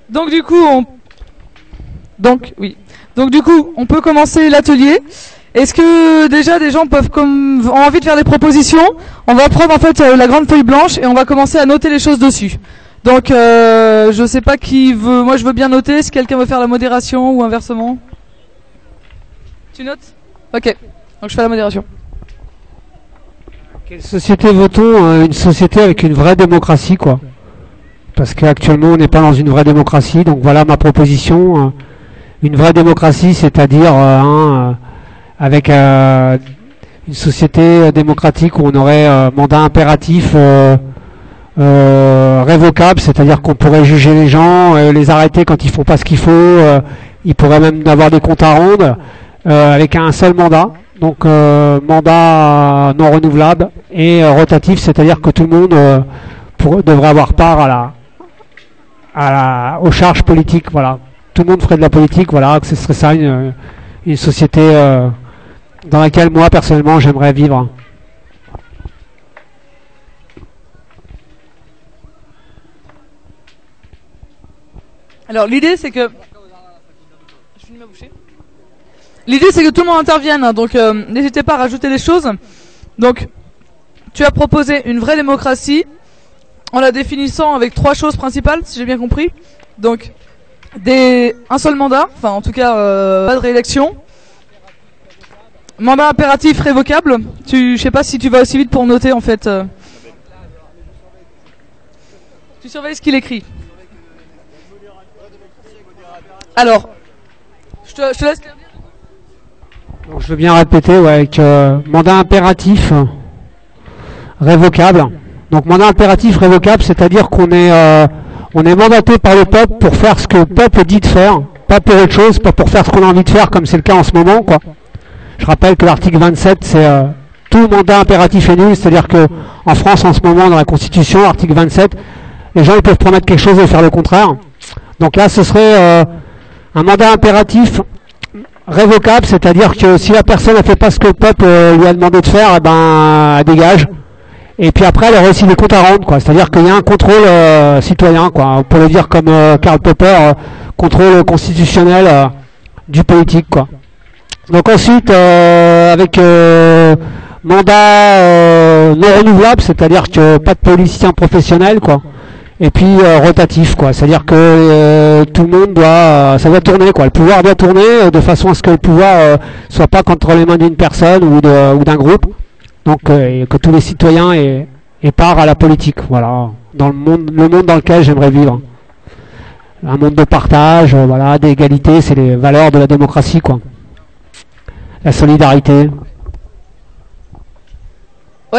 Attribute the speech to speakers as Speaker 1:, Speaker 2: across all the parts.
Speaker 1: Donc du coup, on peut commencer l'atelier. Est-ce que déjà des gens ont envie de faire des propositions? On va prendre en fait la grande feuille blanche et on va commencer à noter les choses dessus. Donc je sais pas qui veut. Moi je veux bien noter. Si quelqu'un veut faire la modération ou inversement. Tu notes? Ok. Donc je fais la modération.
Speaker 2: Quelle société veut-on? Une société avec une vraie démocratie, quoi. Parce qu'actuellement, on n'est pas dans une vraie démocratie. Donc voilà ma proposition. Une vraie démocratie, c'est-à-dire avec une société démocratique où on aurait mandat impératif révocable, c'est-à-dire qu'on pourrait juger les gens, les arrêter quand ils font pas ce qu'il faut. Ils pourraient même avoir des comptes à rendre avec un seul mandat. Donc mandat non renouvelable et rotatif, c'est-à-dire que tout le monde devrait avoir part aux charges politiques. Voilà, tout le monde ferait de la politique. Voilà, que ce serait ça une société dans laquelle moi personnellement j'aimerais vivre.
Speaker 1: Alors l'idée c'est que je finis ma bouchée. L'idée c'est que tout le monde intervienne, hein, donc n'hésitez pas à rajouter des choses. Donc tu as proposé une vraie démocratie en la définissant avec 3 choses principales, si j'ai bien compris. Donc un seul mandat, enfin en tout cas pas de réélection. Mandat impératif révocable. Je sais pas si tu vas aussi vite pour noter en fait. Tu surveilles ce qu'il écrit. Alors, je te laisse lire.
Speaker 2: Donc, je veux bien répéter, ouais, avec mandat impératif révocable. Donc mandat impératif révocable, c'est-à-dire qu'on est mandaté par le peuple pour faire ce que le peuple dit de faire, pas pour autre chose, pas pour faire ce qu'on a envie de faire comme c'est le cas en ce moment, quoi. Je rappelle que l'article 27, c'est tout mandat impératif est nul, c'est-à-dire que en France en ce moment dans la Constitution, l'article 27, les gens ils peuvent promettre quelque chose et faire le contraire. Donc là, ce serait un mandat impératif révocable, c'est-à-dire que si la personne ne fait pas ce que le peuple lui a demandé de faire, eh ben, elle dégage. Et puis après, elle aurait aussi des comptes à rendre, quoi. C'est-à-dire qu'il y a un contrôle citoyen, quoi. On peut le dire comme Karl Popper, contrôle constitutionnel du politique, quoi. Donc ensuite, avec mandat non renouvelable, c'est-à-dire que pas de politicien professionnel, quoi. Et puis rotatif, quoi. C'est-à-dire que tout le monde ça doit tourner, quoi. Le pouvoir doit tourner de façon à ce que le pouvoir soit pas contre les mains d'une personne ou d'un groupe. Donc que tous les citoyens aient part à la politique. Voilà, dans le monde dans lequel j'aimerais vivre. Un monde de partage, voilà, d'égalité, c'est les valeurs de la démocratie, quoi. La solidarité.
Speaker 1: Oui.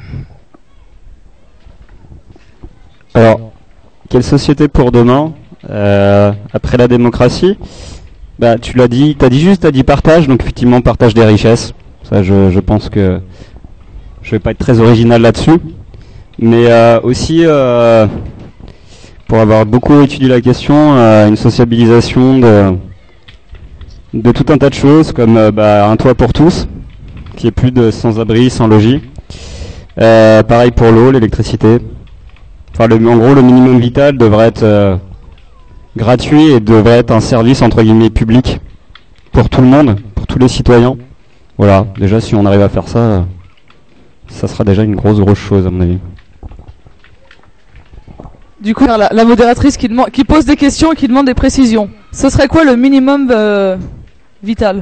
Speaker 3: Alors, quelle société pour demain après la démocratie? Bah, tu l'as dit, t'as dit partage, donc effectivement partage des richesses. Ça, je pense que je vais pas être très original là-dessus, mais aussi pour avoir beaucoup étudié la question, une sociabilisation de tout un tas de choses, comme un toit pour tous, qu'il n'y ait plus de sans-abri, sans logis. Pareil pour l'eau, l'électricité. Enfin, en gros, le minimum vital devrait être gratuit et devrait être un service entre guillemets public pour tout le monde, pour tous les citoyens. Voilà, déjà si on arrive à faire ça, ça sera déjà une grosse chose à mon avis.
Speaker 1: Du coup, la modératrice qui pose des questions et qui demande des précisions. Ce serait quoi le minimum vital?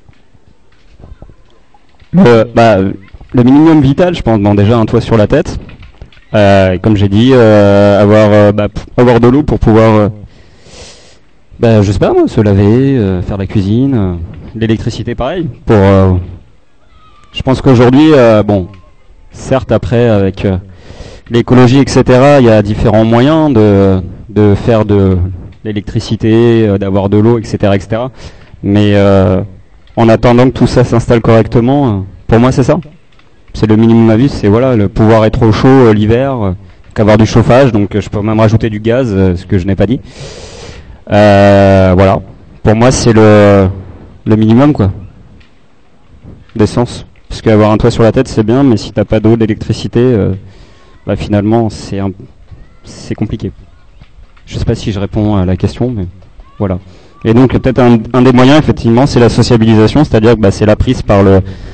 Speaker 3: Le minimum vital, je pense, déjà un toit sur la tête. Comme j'ai dit, avoir de l'eau pour pouvoir, je sais pas moi, se laver, faire la cuisine, l'électricité pareil. Je pense qu'aujourd'hui, certes après avec l'écologie, etc., il y a différents moyens de faire de l'électricité, d'avoir de l'eau, etc., etc. Mais en attendant que tout ça s'installe correctement, pour moi c'est ça. C'est le minimum à vie, c'est voilà, le pouvoir être au chaud l'hiver, qu'avoir du chauffage, donc je peux même rajouter du gaz, ce que je n'ai pas dit. Voilà, pour moi c'est le minimum quoi, d'essence. Parce qu'avoir un toit sur la tête c'est bien, mais si t'as pas d'eau, d'électricité, finalement c'est compliqué. Je sais pas si je réponds à la question, mais voilà. Et donc peut-être un des moyens, effectivement, c'est la sociabilisation, c'est-à-dire que c'est la prise par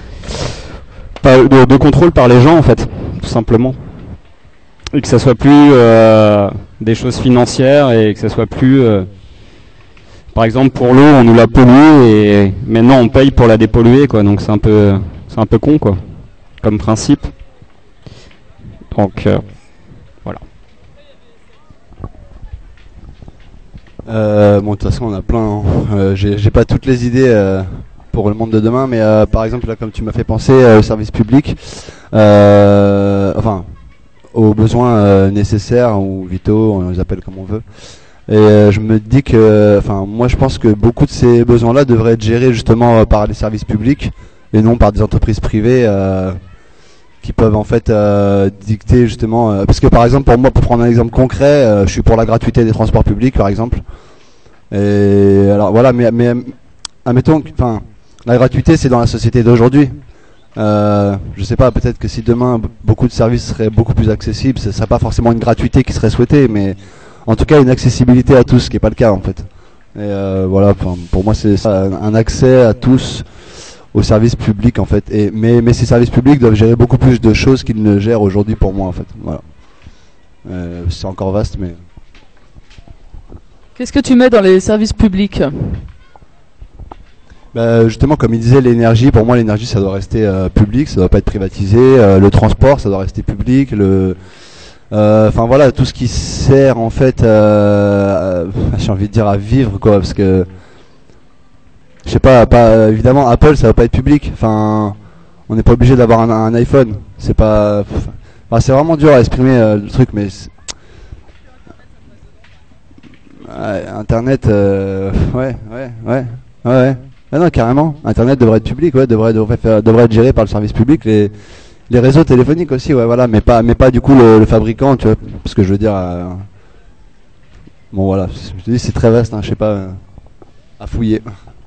Speaker 3: de contrôle par les gens, en fait, tout simplement. Et que ça soit plus des choses financières et que ça soit plus... par exemple, pour l'eau, on nous l'a polluée et maintenant on paye pour la dépolluer, quoi. Donc c'est un peu con, quoi, comme principe. Donc voilà.
Speaker 4: Bon, de toute façon, on a plein. J'ai pas toutes les idées pour le monde de demain, mais par exemple, là, comme tu m'as fait penser au service public, enfin, aux besoins nécessaires ou vitaux, on les appelle comme on veut. Et je me dis que, enfin, moi, je pense que beaucoup de ces besoins-là devraient être gérés justement par les services publics et non par des entreprises privées qui peuvent en fait dicter justement. Parce que par exemple, pour moi, pour prendre un exemple concret, je suis pour la gratuité des transports publics, par exemple. Et alors voilà, mais admettons que, enfin, la gratuité, c'est dans la société d'aujourd'hui. Je sais pas, peut-être que si demain beaucoup de services seraient beaucoup plus accessibles, ce serait pas forcément une gratuité qui serait souhaitée, mais en tout cas une accessibilité à tous, ce qui est pas le cas en fait. Et voilà, pour moi c'est ça, un accès à tous aux services publics en fait. Mais ces services publics doivent gérer beaucoup plus de choses qu'ils ne gèrent aujourd'hui pour moi en fait. Voilà. C'est encore vaste, mais.
Speaker 1: Qu'est-ce que tu mets dans les services publics ?
Speaker 4: Justement, comme il disait, l'énergie, pour moi l'énergie ça doit rester public, ça doit pas être privatisé. Le transport ça doit rester public. Enfin voilà, tout ce qui sert en fait, j'ai envie de dire à vivre quoi, parce que je sais pas, évidemment Apple ça va pas être public. Enfin, on n'est pas obligé d'avoir un iPhone. C'est pas, enfin, c'est vraiment dur à exprimer le truc, mais Internet, ouais. Ah non, carrément. Internet devrait être public, ouais, devrait être géré par le service public. Les réseaux téléphoniques aussi, ouais, voilà, mais pas du coup le fabricant, tu vois, parce que je veux dire, bon voilà, je te dis c'est très vaste, hein, je sais pas, à fouiller.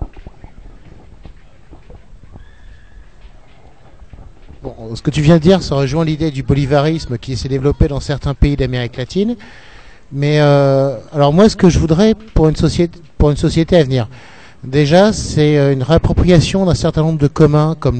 Speaker 5: Bon, ce que tu viens de dire, ça rejoint l'idée du bolivarisme qui s'est développé dans certains pays d'Amérique latine. Mais alors moi, ce que je voudrais pour une société à venir, déjà, c'est une réappropriation d'un certain nombre de communs, comme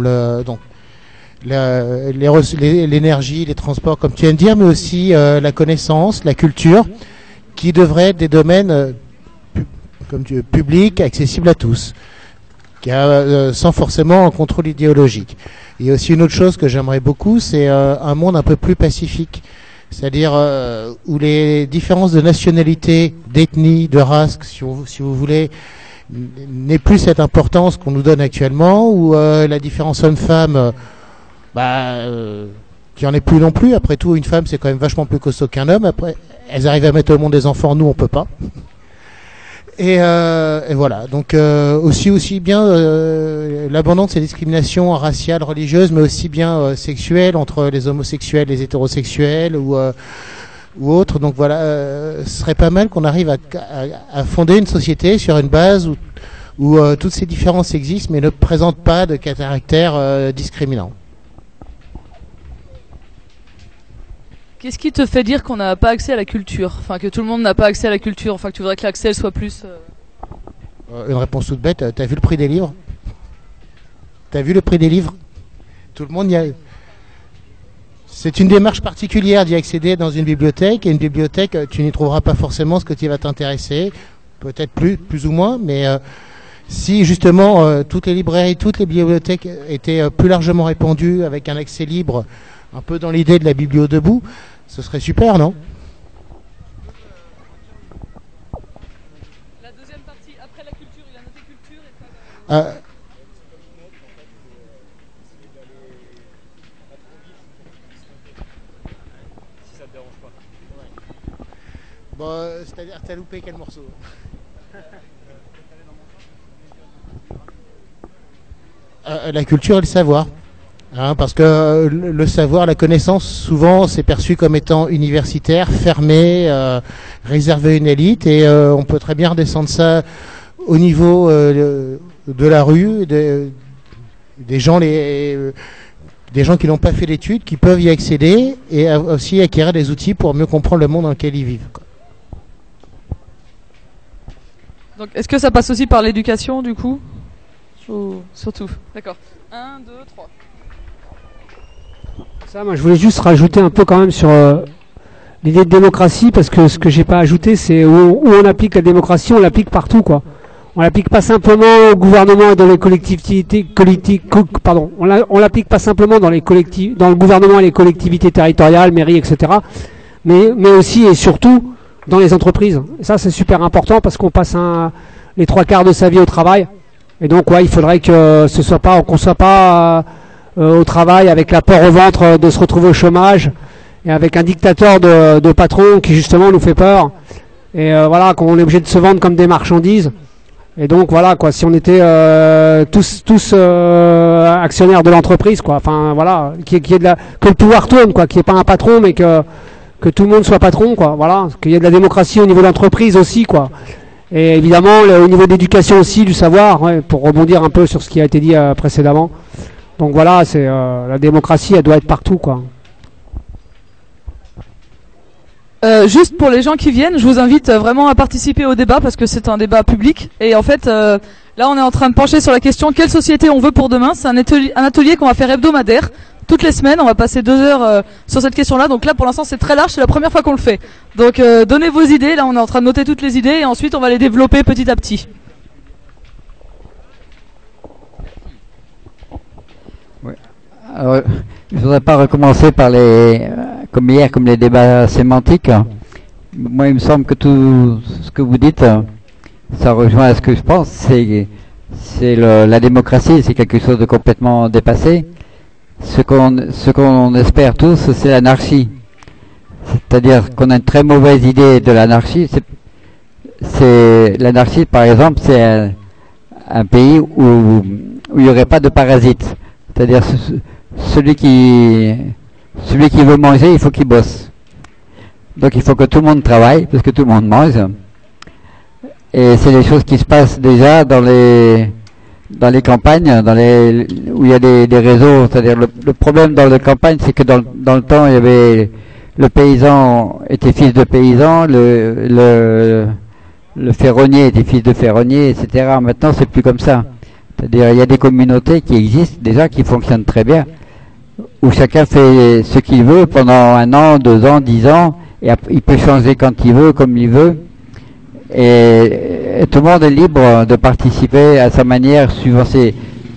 Speaker 5: l'énergie, les transports, comme tu viens de dire, mais aussi la connaissance, la culture, qui devraient être des domaines publics, accessibles à tous, sans forcément un contrôle idéologique. Il y a aussi une autre chose que j'aimerais beaucoup, c'est un monde un peu plus pacifique, c'est-à-dire où les différences de nationalité, d'ethnie, de race, si vous voulez, n'aient plus cette importance qu'on nous donne actuellement, où la différence homme-femme, qu'il n'y en ait plus non plus. Après tout, une femme, c'est quand même vachement plus costaud qu'un homme. Après, elles arrivent à mettre au monde des enfants, nous, on peut pas. Et voilà. Donc, aussi bien l'abondance des discriminations raciales, religieuses, mais aussi bien sexuelles entre les homosexuels, les hétérosexuels ou autres. Donc voilà, ce serait pas mal qu'on arrive à fonder une société sur une base où toutes ces différences existent, mais ne présentent pas de caractère discriminant.
Speaker 1: Qu'est-ce qui te fait dire qu'on n'a pas accès à la culture ? Enfin, que tout le monde n'a pas accès à la culture, enfin que tu voudrais que l'accès soit plus...
Speaker 5: Une réponse toute bête, t'as vu le prix des livres ? T'as vu le prix des livres ? Tout le monde y a... C'est une démarche particulière d'y accéder dans une bibliothèque, et une bibliothèque, tu n'y trouveras pas forcément ce qui va t'intéresser, peut-être plus ou moins, mais si justement toutes les librairies, toutes les bibliothèques étaient plus largement répandues avec un accès libre, un peu dans l'idée de la biblio debout, ce serait super, non ?
Speaker 1: La deuxième partie, après la culture, il a noté culture et pas...
Speaker 5: Si ça te dérange pas. Bon, c'est-à-dire, t'as loupé quel morceau ? La culture et le savoir. Parce que le savoir, la connaissance, souvent, c'est perçu comme étant universitaire, fermé, réservé à une élite, et on peut très bien redescendre ça au niveau de la rue, des gens qui n'ont pas fait d'études, qui peuvent y accéder, et aussi acquérir des outils pour mieux comprendre le monde dans lequel ils vivent, quoi.
Speaker 1: Donc, est-ce que ça passe aussi par l'éducation, du coup? Ou surtout? D'accord. 1, 2, 3.
Speaker 2: Ça, moi, je voulais juste rajouter un peu quand même sur l'idée de démocratie, parce que ce que j'ai pas ajouté, c'est où on applique la démocratie, on l'applique partout, quoi. On l'applique pas simplement au gouvernement et dans les collectivités, on l'applique pas simplement dans le gouvernement et les collectivités territoriales, mairies, etc. Mais aussi et surtout dans les entreprises. Et ça, c'est super important parce qu'on passe les 3/4 de sa vie au travail. Et donc, ouais, il faudrait que qu'on soit pas au travail avec la peur au ventre de se retrouver au chômage et avec un dictateur de patron qui justement nous fait peur. Et voilà, qu'on est obligé de se vendre comme des marchandises. Et donc voilà quoi, si on était tous actionnaires de l'entreprise quoi, enfin voilà, que le pouvoir tourne quoi, qu'il n'y ait pas un patron mais que tout le monde soit patron quoi, voilà, qu'il y ait de la démocratie au niveau de l'entreprise aussi quoi. Et évidemment au niveau d'éducation aussi, du savoir, ouais, pour rebondir un peu sur ce qui a été dit précédemment. Donc voilà, c'est la démocratie, elle doit être partout quoi.
Speaker 1: Juste pour les gens qui viennent, je vous invite vraiment à participer au débat parce que c'est un débat public. Et en fait, là, on est en train de pencher sur la question quelle société on veut pour demain. C'est un atelier qu'on va faire hebdomadaire. Toutes les semaines, on va passer 2 heures sur cette question-là. Donc là, pour l'instant, c'est très large. C'est la première fois qu'on le fait. Donc, donnez vos idées. Là, on est en train de noter toutes les idées et ensuite, on va les développer petit à petit.
Speaker 6: Ouais. Alors, je voudrais pas recommencer par comme hier, comme les débats sémantiques. Moi, il me semble que tout ce que vous dites, ça rejoint à ce que je pense. C'est la démocratie, c'est quelque chose de complètement dépassé. Ce qu'on espère tous, c'est l'anarchie. C'est-à-dire qu'on a une très mauvaise idée de l'anarchie. C'est l'anarchie, par exemple, c'est un pays où il n'y aurait pas de parasites. C'est-à-dire celui qui veut manger, il faut qu'il bosse. Donc il faut que tout le monde travaille, parce que tout le monde mange. Et c'est des choses qui se passent déjà dans les campagnes, où il y a des réseaux. C'est-à-dire le problème dans les campagnes, c'est que dans le temps, il y avait le paysan était fils de paysan, le ferronnier était fils de ferronnier, etc. Maintenant, c'est plus comme ça. C'est-à-dire il y a des communautés qui existent déjà, qui fonctionnent très bien, où chacun fait ce qu'il veut pendant 1 an, 2 ans, 10 ans, et il peut changer quand il veut, comme il veut, et tout le monde est libre de participer à sa manière, suivant ses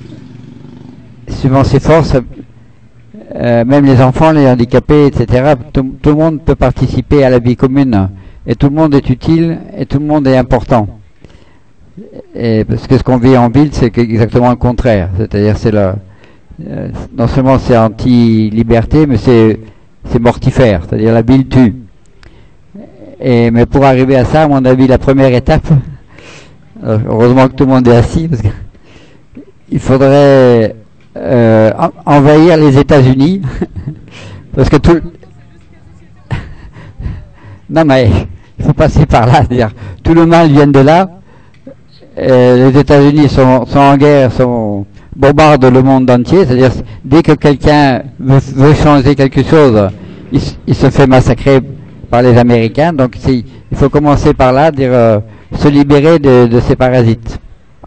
Speaker 6: forces, même les enfants, les handicapés, etc. Tout le monde peut participer à la vie commune, et tout le monde est utile, et tout le monde est important. Et parce que ce qu'on vit en ville, c'est exactement le contraire. C'est-à-dire, non seulement c'est anti-liberté, mais c'est mortifère. C'est-à-dire, la ville tue. Mais pour arriver à ça, à mon avis, la première étape, heureusement que tout le monde est assis, parce que il faudrait envahir les États-Unis, parce que non mais il faut passer par là. C'est-à-dire, tout le mal vient de là. Les États-Unis sont en guerre, bombardent le monde entier. C'est-à-dire, dès que quelqu'un veut changer quelque chose, il se fait massacrer par les Américains. Donc, il faut commencer par là, dire se libérer de ces parasites.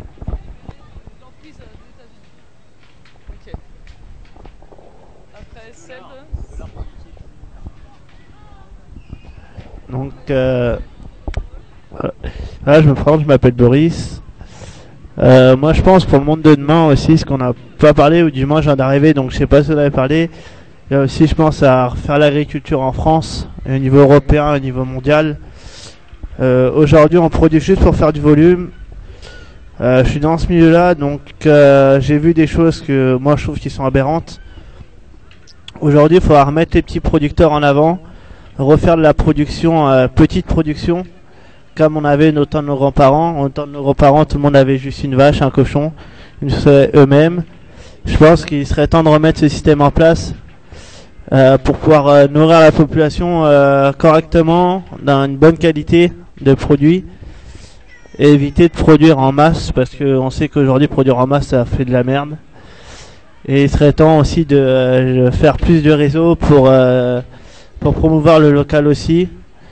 Speaker 7: Donc, voilà, je me présente, je m'appelle Boris. Moi, je pense pour le monde de demain aussi, ce qu'on n'a pas parlé, ou du moins je viens d'arriver, donc je sais pas si vous avez parlé. Il y a aussi, je pense, à refaire l'agriculture en France, au niveau européen, au niveau mondial. Aujourd'hui, on produit juste pour faire du volume. Je suis dans ce milieu-là, donc j'ai vu des choses que moi je trouve qui sont aberrantes. Aujourd'hui, il faudra remettre les petits producteurs en avant, refaire de la production, petite production, comme on avait au temps de nos grands-parents. Au temps de nos grands-parents, tout le monde avait juste une vache, un cochon, ils le faisaient eux-mêmes. Je pense qu'il serait temps de remettre ce système en place pour pouvoir nourrir la population correctement, dans une bonne qualité de produits, et éviter de produire en masse, parce qu'on sait qu'aujourd'hui produire en masse ça fait de la merde. Et il serait temps aussi de faire plus de réseaux pour promouvoir le local aussi.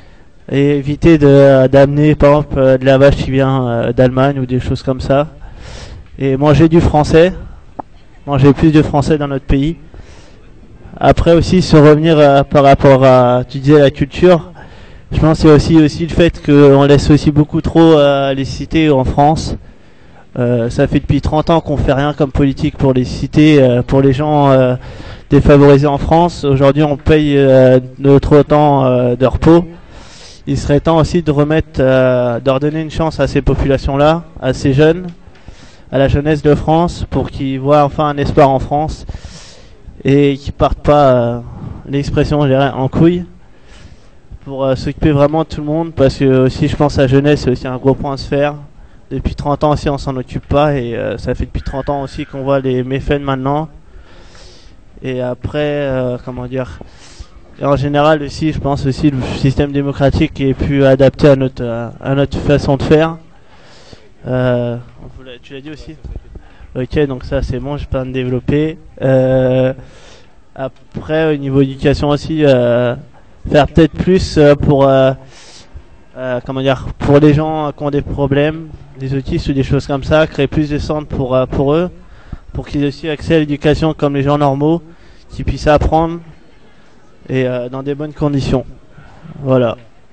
Speaker 7: et éviter d'amener par exemple de la vache qui vient d'Allemagne ou des choses comme ça, et manger du français, manger plus de français dans notre pays. Après aussi se revenir par rapport à, tu disais, la culture, je pense qu'il y a aussi le fait qu'on laisse aussi beaucoup trop les cités en France. Ça fait depuis 30 ans qu'on fait rien comme politique pour les cités, pour les gens défavorisés en France. Aujourd'hui on paye notre temps de repos. Il serait temps aussi de remettre, de redonner une chance à ces populations-là, à ces jeunes, à la jeunesse de France, pour qu'ils voient enfin un espoir en France et qu'ils partent pas, l'expression je dirais, en couille, pour s'occuper vraiment de tout le monde, parce que aussi je pense à la jeunesse, c'est aussi un gros point à se faire. Depuis 30 ans aussi on s'en occupe pas, et ça fait depuis 30 ans aussi qu'on voit les méfaits de maintenant. Et après, comment dire, et en général aussi, je pense aussi le système démocratique qui est plus adapté à notre façon de faire. Tu l'as dit aussi. Ok, donc ça c'est bon, je peux me développer. Après, au niveau éducation aussi, faire peut-être plus pour comment dire, pour les gens qui ont des problèmes, des autistes ou des choses comme ça, créer plus de centres pour eux, pour qu'ils aient aussi accès à l'éducation comme les gens normaux, qu'ils puissent apprendre et dans des bonnes conditions. Voilà.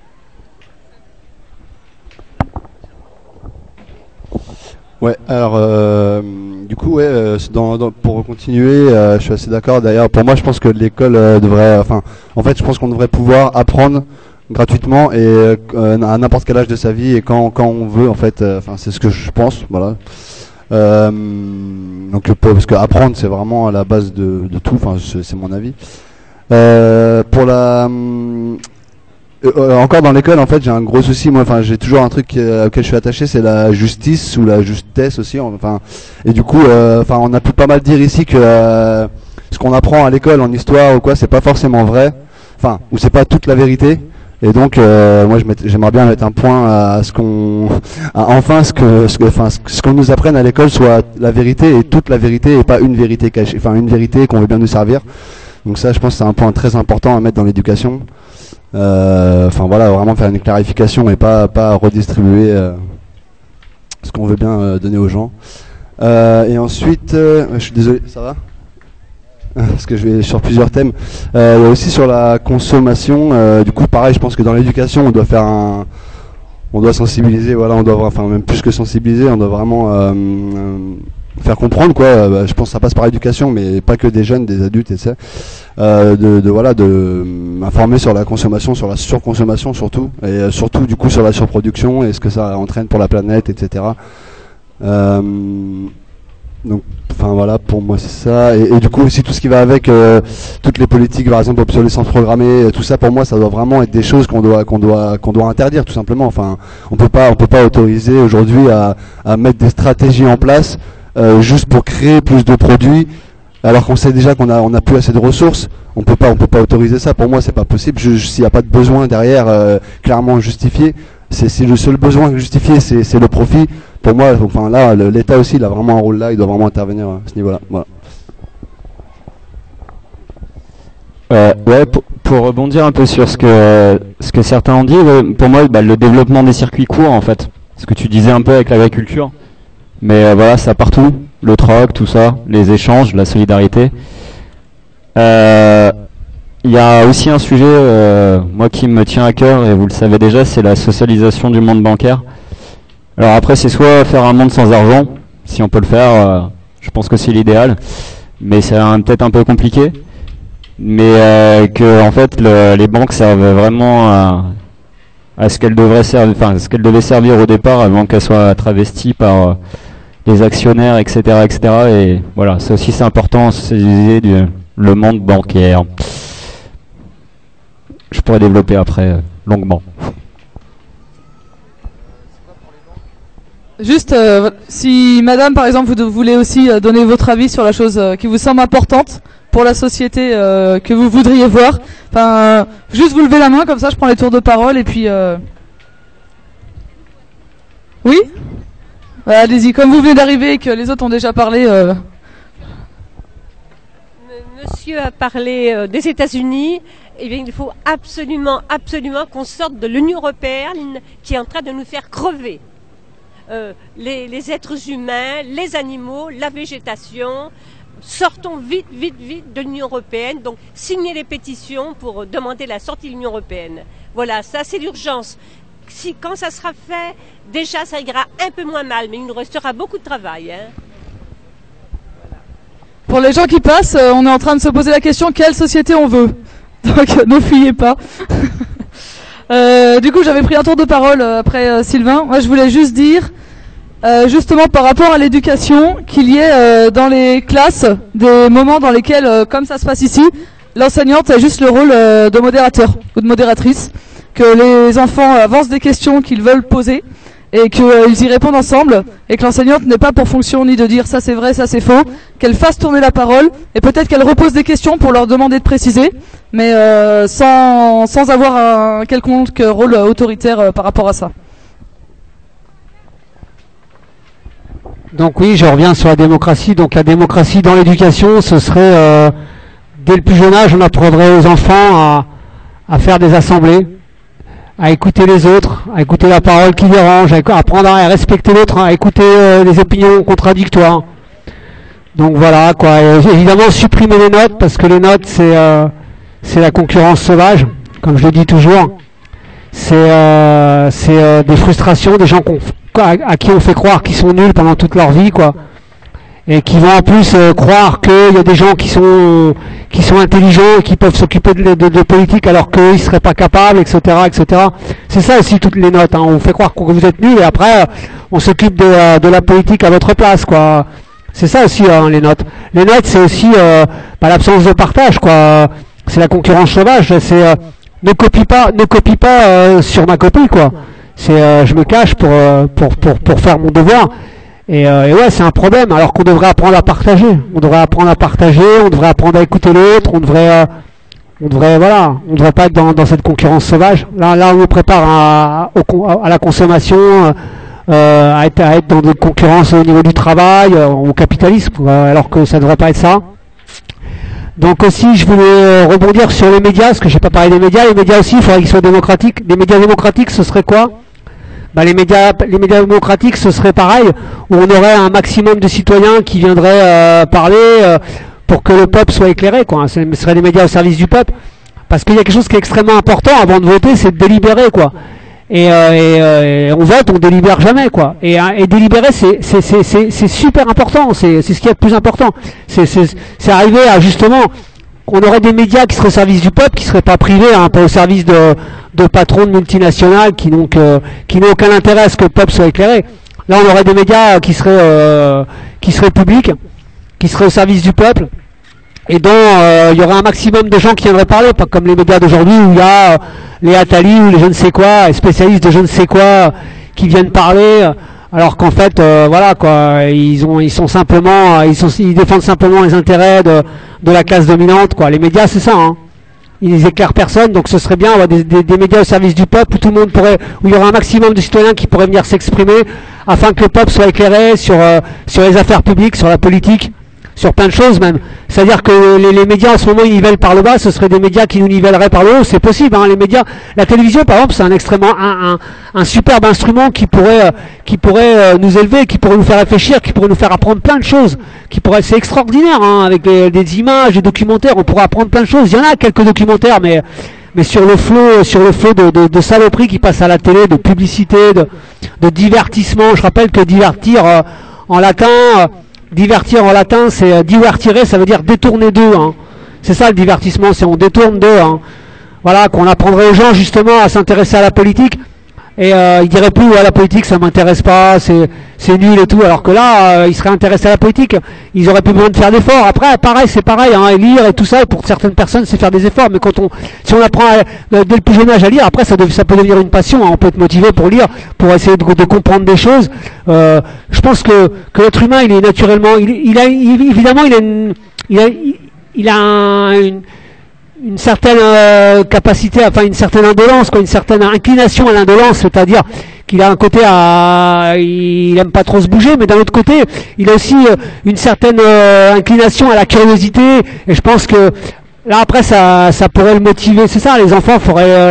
Speaker 4: Ouais, alors du coup, ouais, pour continuer, je suis assez d'accord. D'ailleurs, pour moi, je pense que l'école devrait, enfin, en fait, je pense qu'on devrait pouvoir apprendre gratuitement et à n'importe quel âge de sa vie et quand on veut, en fait. Enfin, c'est ce que je pense, voilà. Donc, parce que apprendre, c'est vraiment à la base de tout. Enfin, c'est mon avis. Pour la encore dans l'école, en fait, j'ai un gros souci. Moi, enfin, j'ai toujours un truc auquel je suis attaché, c'est la justice ou la justesse aussi. Enfin, et du coup, enfin, on a pu pas mal dire ici que ce qu'on apprend à l'école en histoire ou quoi, c'est pas forcément vrai. Enfin, ou c'est pas toute la vérité. Et donc, moi, j'aimerais bien mettre un point à ce qu'on, enfin, ce qu'on nous apprenne à l'école soit la vérité et toute la vérité et pas une vérité cachée. Enfin, une vérité qu'on veut bien nous servir. Donc ça, je pense que c'est un point très important à mettre dans l'éducation. Enfin voilà, vraiment faire une clarification et pas redistribuer ce qu'on veut bien donner aux gens. Et ensuite, je suis désolé, ça va? Parce que je vais sur plusieurs thèmes. Il y a aussi sur la consommation. Du coup, pareil, je pense que dans l'éducation, on doit faire on doit sensibiliser. Voilà, on doit, enfin même plus que sensibiliser, on doit vraiment faire comprendre quoi. Je pense que ça passe par l'éducation, mais pas que des jeunes, des adultes, etc. De informer sur la consommation, sur la surconsommation surtout, et surtout du coup sur la surproduction et ce que ça entraîne pour la planète, etc. Donc, enfin voilà, pour moi c'est ça. Et du coup aussi tout ce qui va avec toutes les politiques, par exemple obsolescence programmée, tout ça pour moi ça doit vraiment être des choses qu'on doit interdire tout simplement. Enfin, on peut pas autoriser aujourd'hui à mettre des stratégies en place juste pour créer plus de produits. Alors qu'on sait déjà qu'on a plus assez de ressources, on peut pas autoriser ça. Pour moi, c'est pas possible. S'il n'y a pas de besoin derrière clairement justifié, si le seul besoin justifié c'est le profit. Pour moi, enfin là, l'État aussi, il a vraiment un rôle là. Il doit vraiment intervenir à ce niveau-là. Voilà.
Speaker 3: Ouais, pour rebondir un peu sur ce que certains ont dit, pour moi, le développement des circuits courts, en fait, ce que tu disais un peu avec l'agriculture. Mais voilà, ça partout, le troc, tout ça, les échanges, la solidarité. Il y a aussi un sujet, moi qui me tient à cœur, et vous le savez déjà, c'est la socialisation du monde bancaire. Alors après, c'est soit faire un monde sans argent, si on peut le faire, je pense que c'est l'idéal, mais c'est peut-être un peu compliqué. Mais que en fait, les banques servent vraiment à ce qu'elles devraient servir, enfin ce qu'elles devaient servir au départ avant qu'elles soient travesties par les actionnaires, etc., etc. Et voilà, ça aussi c'est important, c'est le monde bancaire. Je pourrais développer après longuement.
Speaker 1: Juste, si madame par exemple vous voulez aussi donner votre avis sur la chose qui vous semble importante pour la société que vous voudriez voir, enfin juste vous levez la main comme ça je prends les tours de parole et puis oui, allez-y, comme vous venez d'arriver et que les autres ont déjà parlé.
Speaker 8: Monsieur monsieur a parlé des États-Unis. Eh bien, il faut absolument qu'on sorte de l'Union européenne qui est en train de nous faire crever. Les êtres humains, les animaux, la végétation. Sortons vite de l'Union européenne. Donc, signez les pétitions pour demander la sortie de l'Union européenne. Voilà, ça c'est l'urgence. Quand ça sera fait, déjà ça ira un peu moins mal, mais il nous restera beaucoup de travail. Hein.
Speaker 1: Pour les gens qui passent, on est en train de se poser la question quelle société on veut. Donc ne fuyez pas. Du coup, j'avais pris un tour de parole après Sylvain. Moi, je voulais juste dire, justement par rapport à l'éducation, qu'il y ait dans les classes des moments dans lesquels, comme ça se passe ici, l'enseignante a juste le rôle de modérateur ou de modératrice, que les enfants avancent des questions qu'ils veulent poser et qu'ils y répondent ensemble, et que l'enseignante n'est pas pour fonction ni de dire ça c'est vrai, ça c'est faux, qu'elle fasse tourner la parole, et peut-être qu'elle repose des questions pour leur demander de préciser, mais sans avoir un quelconque rôle autoritaire par rapport à ça.
Speaker 2: Donc oui, je reviens sur la démocratie. Donc la démocratie dans l'éducation, ce serait, dès le plus jeune âge, on apprendrait aux enfants à faire des assemblées, à écouter les autres, à écouter la parole qui dérange, à apprendre à respecter l'autre, à écouter les opinions contradictoires. Donc voilà, quoi. Et évidemment, supprimer les notes, parce que les notes, c'est la concurrence sauvage, comme je le dis toujours. C'est des frustrations, des gens à qui on fait croire qu'ils sont nuls pendant toute leur vie, quoi. Et qui vont en plus croire qu'il y a des gens qui sont intelligents et qui peuvent s'occuper de politique alors qu'eux ils seraient pas capables, etc., etc. C'est ça aussi toutes les notes. Hein. On fait croire que vous êtes nuls et après on s'occupe de la politique à votre place, quoi. C'est ça aussi hein, les notes. Les notes c'est aussi l'absence de partage, quoi. C'est la concurrence sauvage. C'est ne copie pas sur ma copie, quoi. C'est je me cache pour faire mon devoir. Et ouais, c'est un problème, alors qu'on devrait apprendre à partager. On devrait apprendre à partager, on devrait apprendre à écouter l'autre, on devrait pas être dans cette concurrence sauvage. Là, on nous prépare à la consommation, à être dans des concurrences au niveau du travail, au capitalisme, alors que ça devrait pas être ça. Donc aussi, je voulais rebondir sur les médias, parce que j'ai pas parlé des médias. Les médias aussi, il faudrait qu'ils soient démocratiques. Les médias démocratiques, ce serait quoi ? Les médias démocratiques, ce serait pareil, où on aurait un maximum de citoyens qui viendraient parler pour que le peuple soit éclairé, quoi. Ce serait des médias au service du peuple, parce qu'il y a quelque chose qui est extrêmement important avant de voter, c'est de délibérer, quoi. Et on vote, on délibère jamais, quoi. Et délibérer, c'est super important, c'est ce qu'il y a de plus important. C'est arriver à justement, on aurait des médias qui seraient au service du peuple, qui seraient pas privés, hein, pas au service de patrons de multinationales qui n'ont aucun intérêt à ce que le peuple soit éclairé. Là, on aurait des médias qui seraient publics, qui seraient au service du peuple, et dont il y aurait un maximum de gens qui viendraient parler, pas comme les médias d'aujourd'hui où il y a les Attali ou les je ne sais quoi, les spécialistes de je ne sais quoi qui viennent parler, alors qu'en fait, voilà quoi, ils défendent simplement les intérêts de la classe dominante, quoi. Les médias, c'est ça, hein. Ils éclairent personne, donc ce serait bien avoir des médias au service du peuple où tout le monde où il y aura un maximum de citoyens qui pourraient venir s'exprimer afin que le peuple soit éclairé sur les affaires publiques, sur la politique, sur plein de choses même. C'est-à-dire que les médias en ce moment ils nivellent par le bas, ce seraient des médias qui nous nivelleraient par le haut, c'est possible, hein. Les médias, la télévision par exemple, c'est un superbe instrument qui pourrait nous élever, qui pourrait nous faire réfléchir, qui pourrait nous faire apprendre plein de choses, c'est extraordinaire, hein, avec des images, des documentaires, on pourrait apprendre plein de choses. Il y en a quelques documentaires, mais sur le flot de saloperies qui passent à la télé, de publicité, de divertissement. Je rappelle que divertir en latin, c'est divertire, ça veut dire détourner d'eux, hein. C'est ça le divertissement, c'est on détourne d'eux, hein. Voilà, qu'on apprendrait aux gens justement à s'intéresser à la politique, et ils diraient plus la politique ça m'intéresse pas, c'est nul et tout, alors que là ils seraient intéressés à la politique, ils auraient plus besoin de faire d'efforts. Après pareil, c'est pareil, hein, et lire et tout ça, et pour certaines personnes c'est faire des efforts, mais si on apprend dès le plus jeune âge à lire, après ça peut devenir une passion, hein. On peut être motivé pour lire, pour essayer de comprendre des choses. Je pense que l'être humain il est naturellement, il a une certaine capacité, enfin une certaine indolence, quoi, une certaine inclination à l'indolence, c'est-à-dire qu'il a un côté il aime pas trop se bouger, mais d'un autre côté, il a aussi une certaine inclination à la curiosité, et je pense que là après ça pourrait le motiver, c'est ça, les enfants faudrait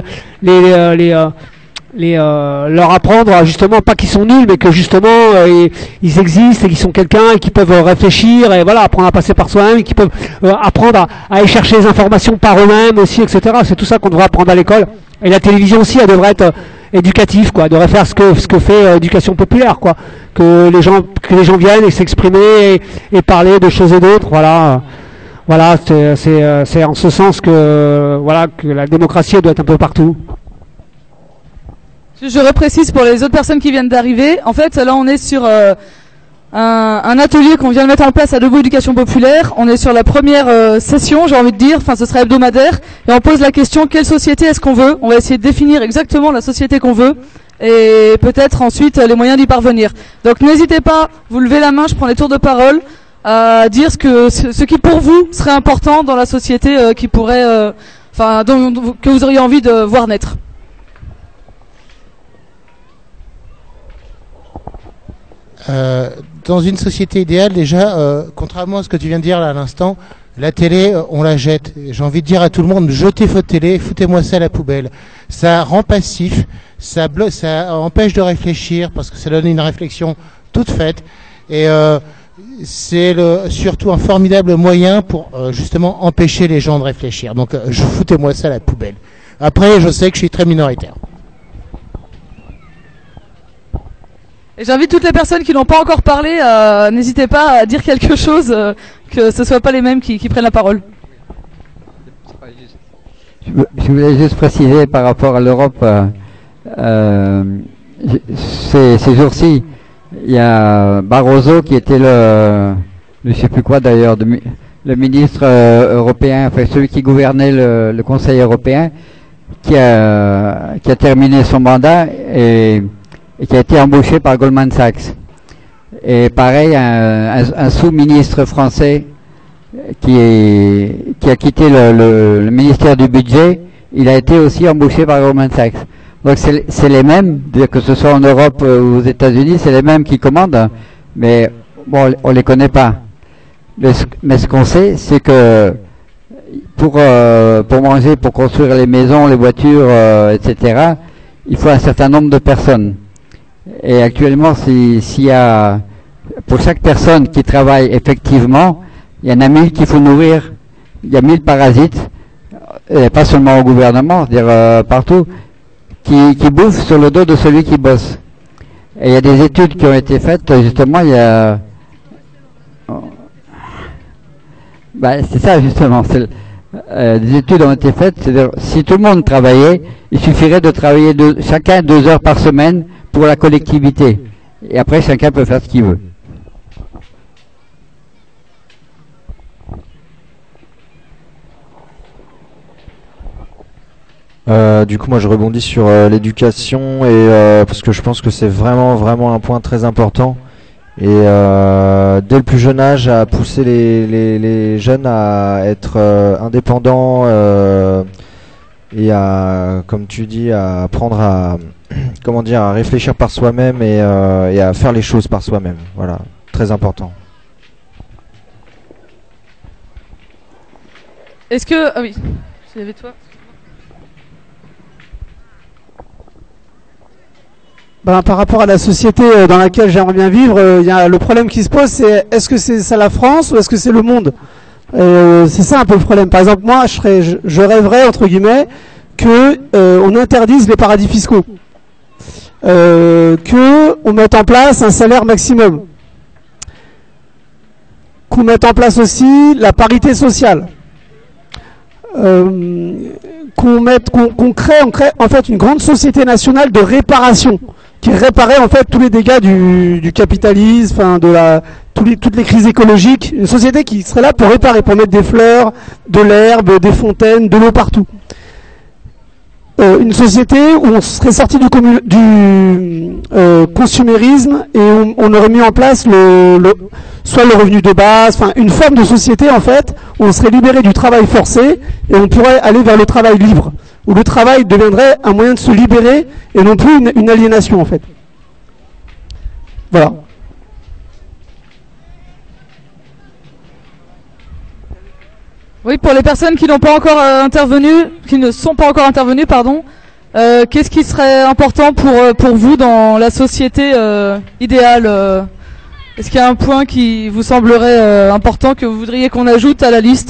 Speaker 2: leur apprendre justement pas qu'ils sont nuls, mais que justement ils existent et qu'ils sont quelqu'un et qu'ils peuvent réfléchir et voilà, apprendre à passer par soi-même, et qu'ils peuvent apprendre à aller chercher les informations par eux-mêmes aussi, etc. C'est tout ça qu'on devrait apprendre à l'école. Et la télévision aussi, elle devrait être éducative, quoi, devrait faire ce que fait l'éducation populaire, quoi, que les gens viennent et s'exprimer et parler de choses et d'autres, voilà. Voilà, c'est en ce sens que voilà que la démocratie doit être un peu partout.
Speaker 1: Je reprécise pour les autres personnes qui viennent d'arriver. En fait, là, on est sur un atelier qu'on vient de mettre en place à Debout Éducation Populaire. On est sur la première session, j'ai envie de dire. Enfin, ce sera hebdomadaire. Et on pose la question, quelle société est-ce qu'on veut? On va essayer de définir exactement la société qu'on veut. Et peut-être ensuite les moyens d'y parvenir. Donc, n'hésitez pas, vous levez la main, je prends les tours de parole, à dire ce qui pour vous serait important dans la société qui pourrait, que vous auriez envie de voir naître.
Speaker 5: Dans une société idéale, déjà, contrairement à ce que tu viens de dire là à l'instant, la télé, on la jette. J'ai envie de dire à tout le monde, jetez votre télé, foutez-moi ça à la poubelle. Ça rend passif, ça empêche de réfléchir parce que ça donne une réflexion toute faite. Et c'est surtout un formidable moyen pour justement empêcher les gens de réfléchir. Donc, foutez-moi ça à la poubelle. Après, je sais que je suis très minoritaire.
Speaker 1: Et j'invite toutes les personnes qui n'ont pas encore parlé, n'hésitez pas à dire quelque chose, que ce ne soit pas les mêmes qui prennent la parole.
Speaker 6: Je voulais juste préciser par rapport à l'Europe, ces jours-ci, il y a Barroso qui était je sais plus quoi d'ailleurs, le ministre européen, enfin celui qui gouvernait le Conseil européen, qui a terminé son mandat et qui a été embauché par Goldman Sachs. Et pareil, un sous-ministre français qui a quitté le ministère du budget, il a été aussi embauché par Goldman Sachs. Donc c'est les mêmes, que ce soit en Europe ou aux États-Unis, c'est les mêmes qui commandent, mais bon, on les connaît pas. Mais ce qu'on sait, c'est que pour manger, pour construire les maisons, les voitures, etc., il faut un certain nombre de personnes. Et actuellement, s'il y a, pour chaque personne qui travaille effectivement, il y en a 1000 qu'il faut nourrir. Il y a 1000 parasites, et pas seulement au gouvernement, c'est-à-dire partout, qui bouffent sur le dos de celui qui bosse. Et il y a des études qui ont été faites, justement, il y a... c'est ça, justement. Des études ont été faites, c'est-à-dire, si tout le monde travaillait, il suffirait de travailler chacun 2 heures par semaine pour la collectivité. Et après, chacun peut faire ce qu'il veut.
Speaker 9: Du coup, moi, je rebondis sur l'éducation et parce que je pense que c'est vraiment un point très important. Et dès le plus jeune âge, à pousser les jeunes à être indépendants et à, comme tu dis, à apprendre à à réfléchir par soi-même et à faire les choses par soi-même. Voilà, très important.
Speaker 1: Est-ce que... Ah oui, c'est avec toi.
Speaker 10: Par rapport à la société dans laquelle j'aimerais bien vivre, le problème qui se pose, c'est est-ce que c'est ça la France ou est-ce que c'est le monde? C'est ça un peu le problème. Par exemple, moi, je rêverais, entre guillemets, que on interdise les paradis fiscaux, que on mette en place un salaire maximum, qu'on mette en place aussi la parité sociale, qu'on crée en fait une grande société nationale de réparation qui réparait en fait tous les dégâts du capitalisme, toutes les crises écologiques, une société qui serait là pour réparer, pour mettre des fleurs, de l'herbe, des fontaines, de l'eau partout. une société où on serait sorti du consumérisme et on aurait mis en place soit le revenu de base, enfin une forme de société en fait, où on serait libéré du travail forcé et on pourrait aller vers le travail libre, où le travail deviendrait un moyen de se libérer et non plus une aliénation en fait. Voilà.
Speaker 1: Oui, pour les personnes qui n'ont pas encore qui ne sont pas encore intervenues, pardon, qu'est-ce qui serait important pour vous dans la société idéale Est-ce qu'il y a un point qui vous semblerait important que vous voudriez qu'on ajoute à la liste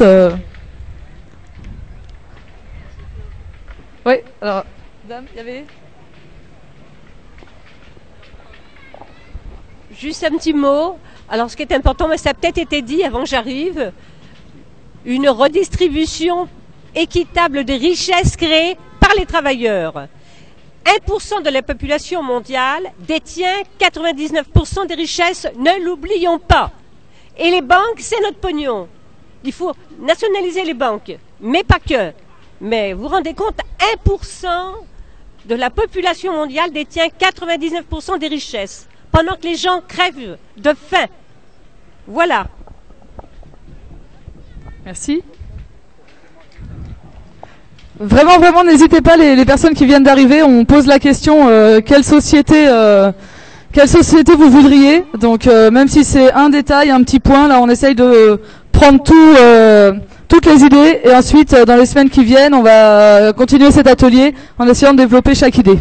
Speaker 1: Oui, alors, dame, il y avait
Speaker 8: Juste un petit mot. Alors, ce qui est important, mais ça a peut-être été dit avant que j'arrive, une redistribution équitable des richesses créées par les travailleurs. 1% de la population mondiale détient 99% des richesses, ne l'oublions pas. Et les banques, c'est notre pognon. Il faut nationaliser les banques, mais pas que. Mais vous vous rendez compte, 1% de la population mondiale détient 99% des richesses, pendant que les gens crèvent de faim. Voilà.
Speaker 1: Merci. Vraiment, n'hésitez pas, les personnes qui viennent d'arriver, on pose la question quelle société vous voudriez. Donc même si c'est un détail, un petit point, là on essaye de prendre toutes les idées et ensuite dans les semaines qui viennent, on va continuer cet atelier en essayant de développer chaque idée.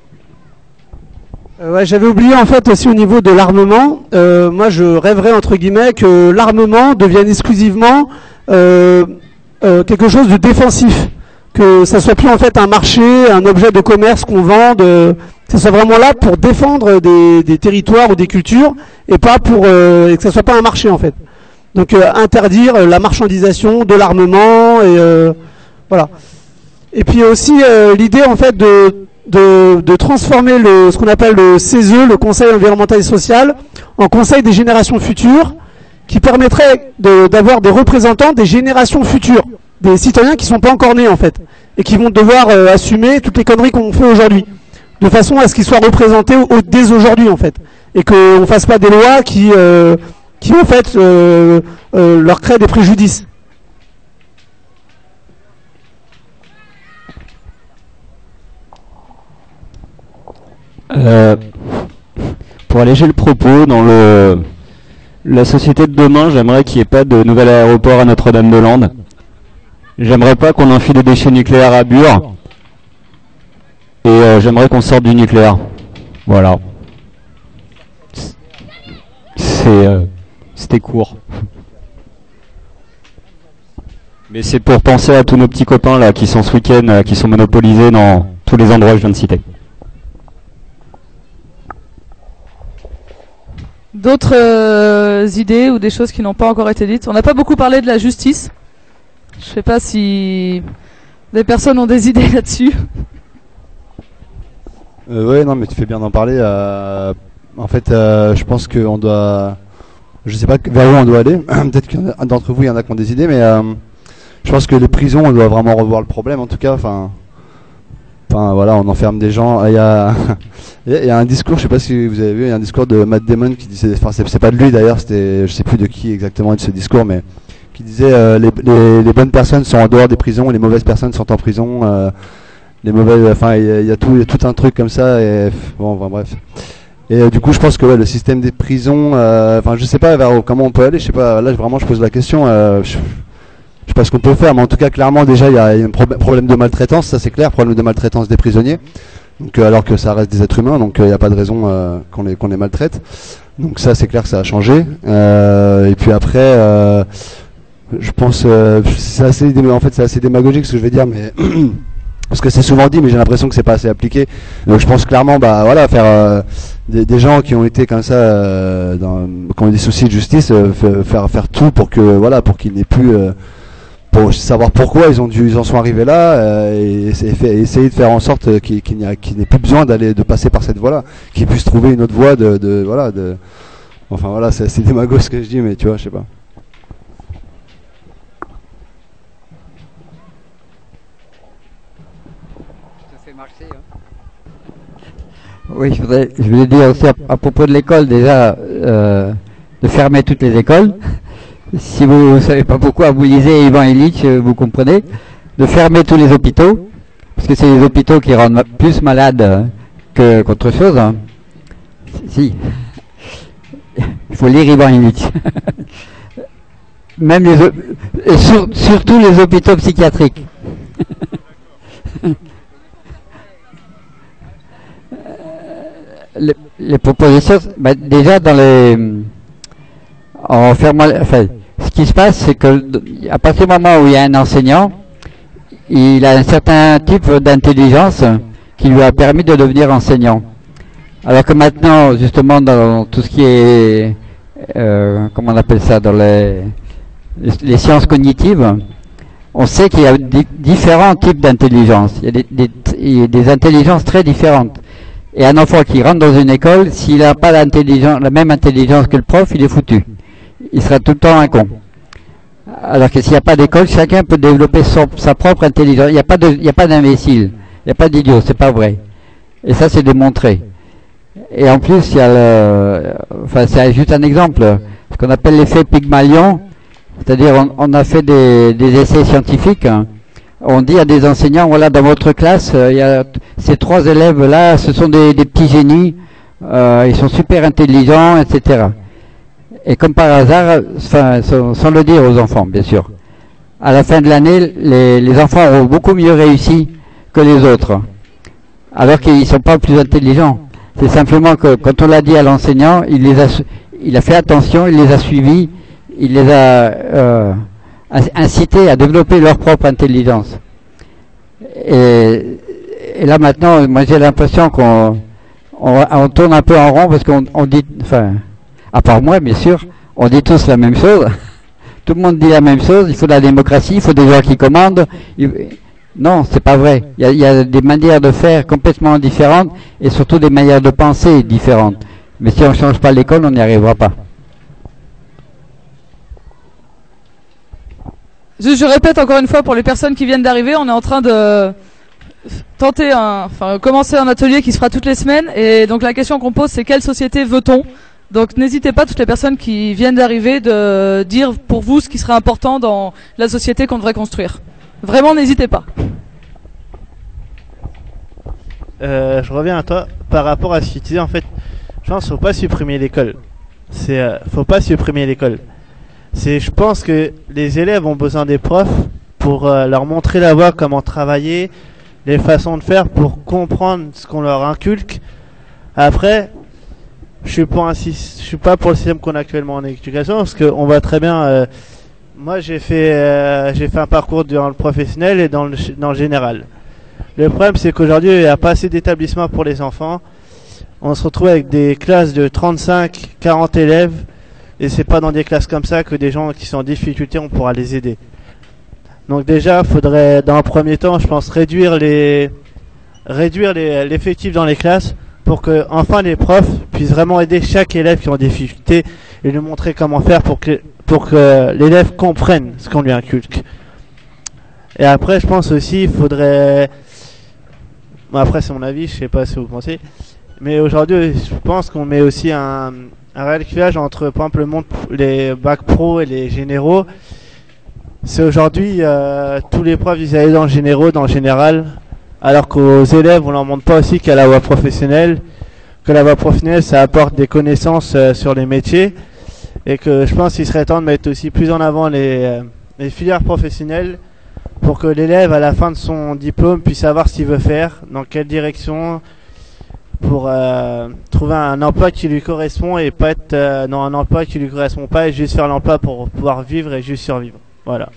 Speaker 10: Ouais, j'avais oublié en fait aussi au niveau de l'armement. Moi, je rêverais entre guillemets que l'armement devienne exclusivement quelque chose de défensif, que ça soit plus en fait un marché, un objet de commerce qu'on vende, que ça soit vraiment là pour défendre des territoires ou des cultures et pas et que ça soit pas un marché en fait. Donc interdire la marchandisation de l'armement et voilà. Et puis aussi l'idée en fait de transformer ce qu'on appelle le CESE, le Conseil environnemental et social, en Conseil des générations futures, qui permettrait d'avoir des représentants des générations futures, des citoyens qui sont pas encore nés en fait, et qui vont devoir assumer toutes les conneries qu'on fait aujourd'hui, de façon à ce qu'ils soient représentés dès aujourd'hui en fait, et qu'on fasse pas des lois qui en fait leur créent des préjudices.
Speaker 3: Pour alléger le propos, dans la société de demain, j'aimerais qu'il n'y ait pas de nouvel aéroport à Notre-Dame-de-Lande. J'aimerais pas qu'on enfile des déchets nucléaires à Bure. Et j'aimerais qu'on sorte du nucléaire. Voilà. C'était court. Mais c'est pour penser à tous nos petits copains là qui sont ce week-end, qui sont monopolisés dans tous les endroits que je viens de citer.
Speaker 1: D'autres idées ou des choses qui n'ont pas encore été dites? On n'a pas beaucoup parlé de la justice. Je sais pas si des personnes ont des idées là-dessus.
Speaker 4: Ouais, non, mais tu fais bien d'en parler. En fait, je pense qu'on doit... Je sais pas vers où on doit aller. Peut-être que d'entre vous, il y en a qui ont des idées, mais je pense que les prisons, on doit vraiment revoir le problème, en tout cas. Enfin, voilà, on enferme des gens. Il y a un discours, je sais pas si vous avez vu, il y a un discours de Matt Damon qui disait, enfin c'est pas de lui d'ailleurs, c'était, je sais plus de qui exactement de ce discours, mais qui disait les bonnes personnes sont en dehors des prisons, les mauvaises personnes sont en prison. Les mauvaises, enfin il y a tout un truc comme ça. Et bon, bref. Et du coup, je pense que le système des prisons, je sais pas vers comment on peut aller. Je sais pas. Là, vraiment, je pose la question. Je sais pas ce qu'on peut faire, mais en tout cas, clairement, déjà, il y a un problème de maltraitance, ça c'est clair, problème de maltraitance des prisonniers. Donc, alors que ça reste des êtres humains, donc il n'y a pas de raison qu'on les maltraite. Donc ça, c'est clair que ça a changé. Et puis après, je pense, c'est assez démagogique ce que je vais dire, mais parce que c'est souvent dit, mais j'ai l'impression que c'est pas assez appliqué. Donc je pense clairement, faire des gens qui ont été comme ça, qui ont des soucis de justice, faire tout pour que pour qu'ils n'aient plus, pour savoir pourquoi ils en sont arrivés là, et essayer de faire en sorte qu'il n'ait plus besoin de passer par cette voie-là, qu'ils puissent trouver une autre voie enfin voilà, c'est démago ce que je dis, mais tu vois, je sais pas.
Speaker 6: Oui, je voulais dire aussi à propos de l'école, déjà, de fermer toutes les écoles. Si vous ne savez pas pourquoi vous lisez Ivan Illich, vous comprenez. De fermer tous les hôpitaux, parce que c'est les hôpitaux qui rendent plus malades qu'autre chose. Hein. Si. Il faut lire Ivan Illich. Même et surtout les hôpitaux psychiatriques. Les propositions, déjà dans en fermant, ce qui se passe, c'est que à partir du moment où il y a un enseignant, il a un certain type d'intelligence qui lui a permis de devenir enseignant. Alors que maintenant, justement, dans tout ce qui est, comment on appelle ça, dans les sciences cognitives, on sait qu'il y a différents types d'intelligence. Il y a des intelligences très différentes. Et un enfant qui rentre dans une école, s'il n'a pas la même intelligence que le prof, il est foutu. Il sera tout le temps un con. Alors que s'il n'y a pas d'école, chacun peut développer sa propre intelligence. Il n'y a pas d'imbécile, il n'y a pas d'idiot, c'est pas vrai. Et ça, c'est démontré. Et en plus, il y a c'est juste un exemple, ce qu'on appelle l'effet Pygmalion, c'est-à-dire on a fait des essais scientifiques. Hein. On dit à des enseignants, voilà, dans votre classe, il y a ces 3 élèves-là, ce sont des petits génies, ils sont super intelligents, etc. Et comme par hasard, sans le dire aux enfants, bien sûr, à la fin de l'année, les enfants ont beaucoup mieux réussi que les autres, alors qu'ils ne sont pas plus intelligents. C'est simplement que quand on l'a dit à l'enseignant, il a fait attention, il les a suivis, il les a incités à développer leur propre intelligence. Et là maintenant, moi j'ai l'impression qu'on tourne un peu en rond parce qu'on dit, à part moi bien sûr, on dit tous la même chose. Tout le monde dit la même chose. Il faut de la démocratie, il faut des gens qui commandent. Non, c'est pas vrai. Il y a des manières de faire complètement différentes et surtout des manières de penser différentes. Mais si on ne change pas l'école, on n'y arrivera pas.
Speaker 1: Je répète encore une fois pour les personnes qui viennent d'arriver, on est en train de commencer un atelier qui se fera toutes les semaines. Et donc la question qu'on pose, c'est quelle société veut-on ? Donc n'hésitez pas, toutes les personnes qui viennent d'arriver, de dire pour vous ce qui serait important dans la société qu'on devrait construire. Vraiment, n'hésitez pas.
Speaker 7: Je reviens à toi par rapport à ce que tu disais. En fait, je pense qu'il ne faut pas supprimer l'école. Faut pas supprimer l'école. Je pense que les élèves ont besoin des profs pour leur montrer la voie, comment travailler, les façons de faire pour comprendre ce qu'on leur inculque. Après, je suis pas pour le système qu'on a actuellement en éducation parce qu'on voit très bien. Moi, j'ai fait un parcours dans le professionnel et dans le général. Le problème, c'est qu'aujourd'hui, il n'y a pas assez d'établissements pour les enfants. On se retrouve avec des classes de 35, 40 élèves. Et c'est pas dans des classes comme ça que des gens qui sont en difficulté, on pourra les aider. Donc déjà, faudrait, dans un premier temps, je pense, réduire l'effectif dans les classes pour que, enfin, les profs puissent vraiment aider chaque élève qui est en difficulté et lui montrer comment faire pour que l'élève comprenne ce qu'on lui inculque. Et après, je pense aussi, il faudrait... Bon, après, c'est mon avis, je sais pas ce que vous pensez. Mais aujourd'hui, je pense qu'on met aussi un réel clivage entre, par exemple, les bacs pro et les généraux. C'est aujourd'hui, tous les profs, ils allaient dans le général, alors qu'aux élèves, on leur montre pas aussi qu'il y a la voie professionnelle, que la voie professionnelle, ça apporte des connaissances sur les métiers, et que je pense qu'il serait temps de mettre aussi plus en avant les filières professionnelles, pour que l'élève, à la fin de son diplôme, puisse savoir ce qu'il veut faire, dans quelle direction, pour trouver un emploi qui lui correspond et pas être dans un emploi qui lui correspond pas et juste faire l'emploi pour pouvoir vivre et juste survivre. Voilà.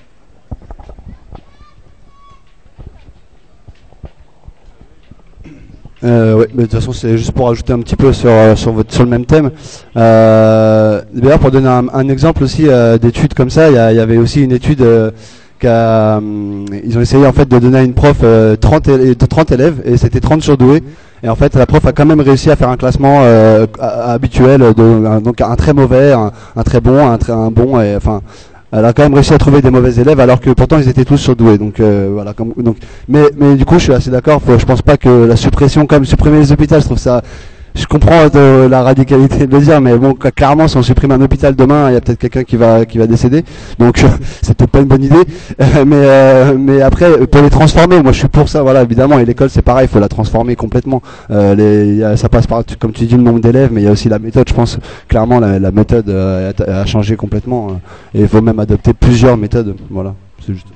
Speaker 4: Ouais, mais de toute façon c'est juste pour ajouter un petit peu sur le même thème. D'ailleurs pour donner un exemple aussi d'études comme ça, il y avait aussi une étude ils ont essayé en fait de donner à une prof 30 élèves et c'était 30 surdoués et en fait la prof a quand même réussi à faire un classement habituel donc un très mauvais, un très bon, un bon et enfin Elle a quand même réussi à trouver des mauvais élèves alors que pourtant ils étaient tous surdoués. Donc voilà. Mais du coup, je suis assez d'accord. Je pense pas que la suppression, comme supprimer les hôpitaux, je trouve ça. Je comprends la radicalité de le dire, mais bon, clairement, si on supprime un hôpital demain, il y a peut-être quelqu'un qui va décéder. Donc, c'est peut-être pas une bonne idée. Mais après, pour les transformer, moi, je suis pour ça. Voilà, évidemment. Et l'école, c'est pareil, il faut la transformer complètement. Ça passe par, comme tu dis, le nombre d'élèves, mais il y a aussi la méthode. Je pense clairement la méthode a changé complètement. Et il faut même adopter plusieurs méthodes. Voilà, c'est juste.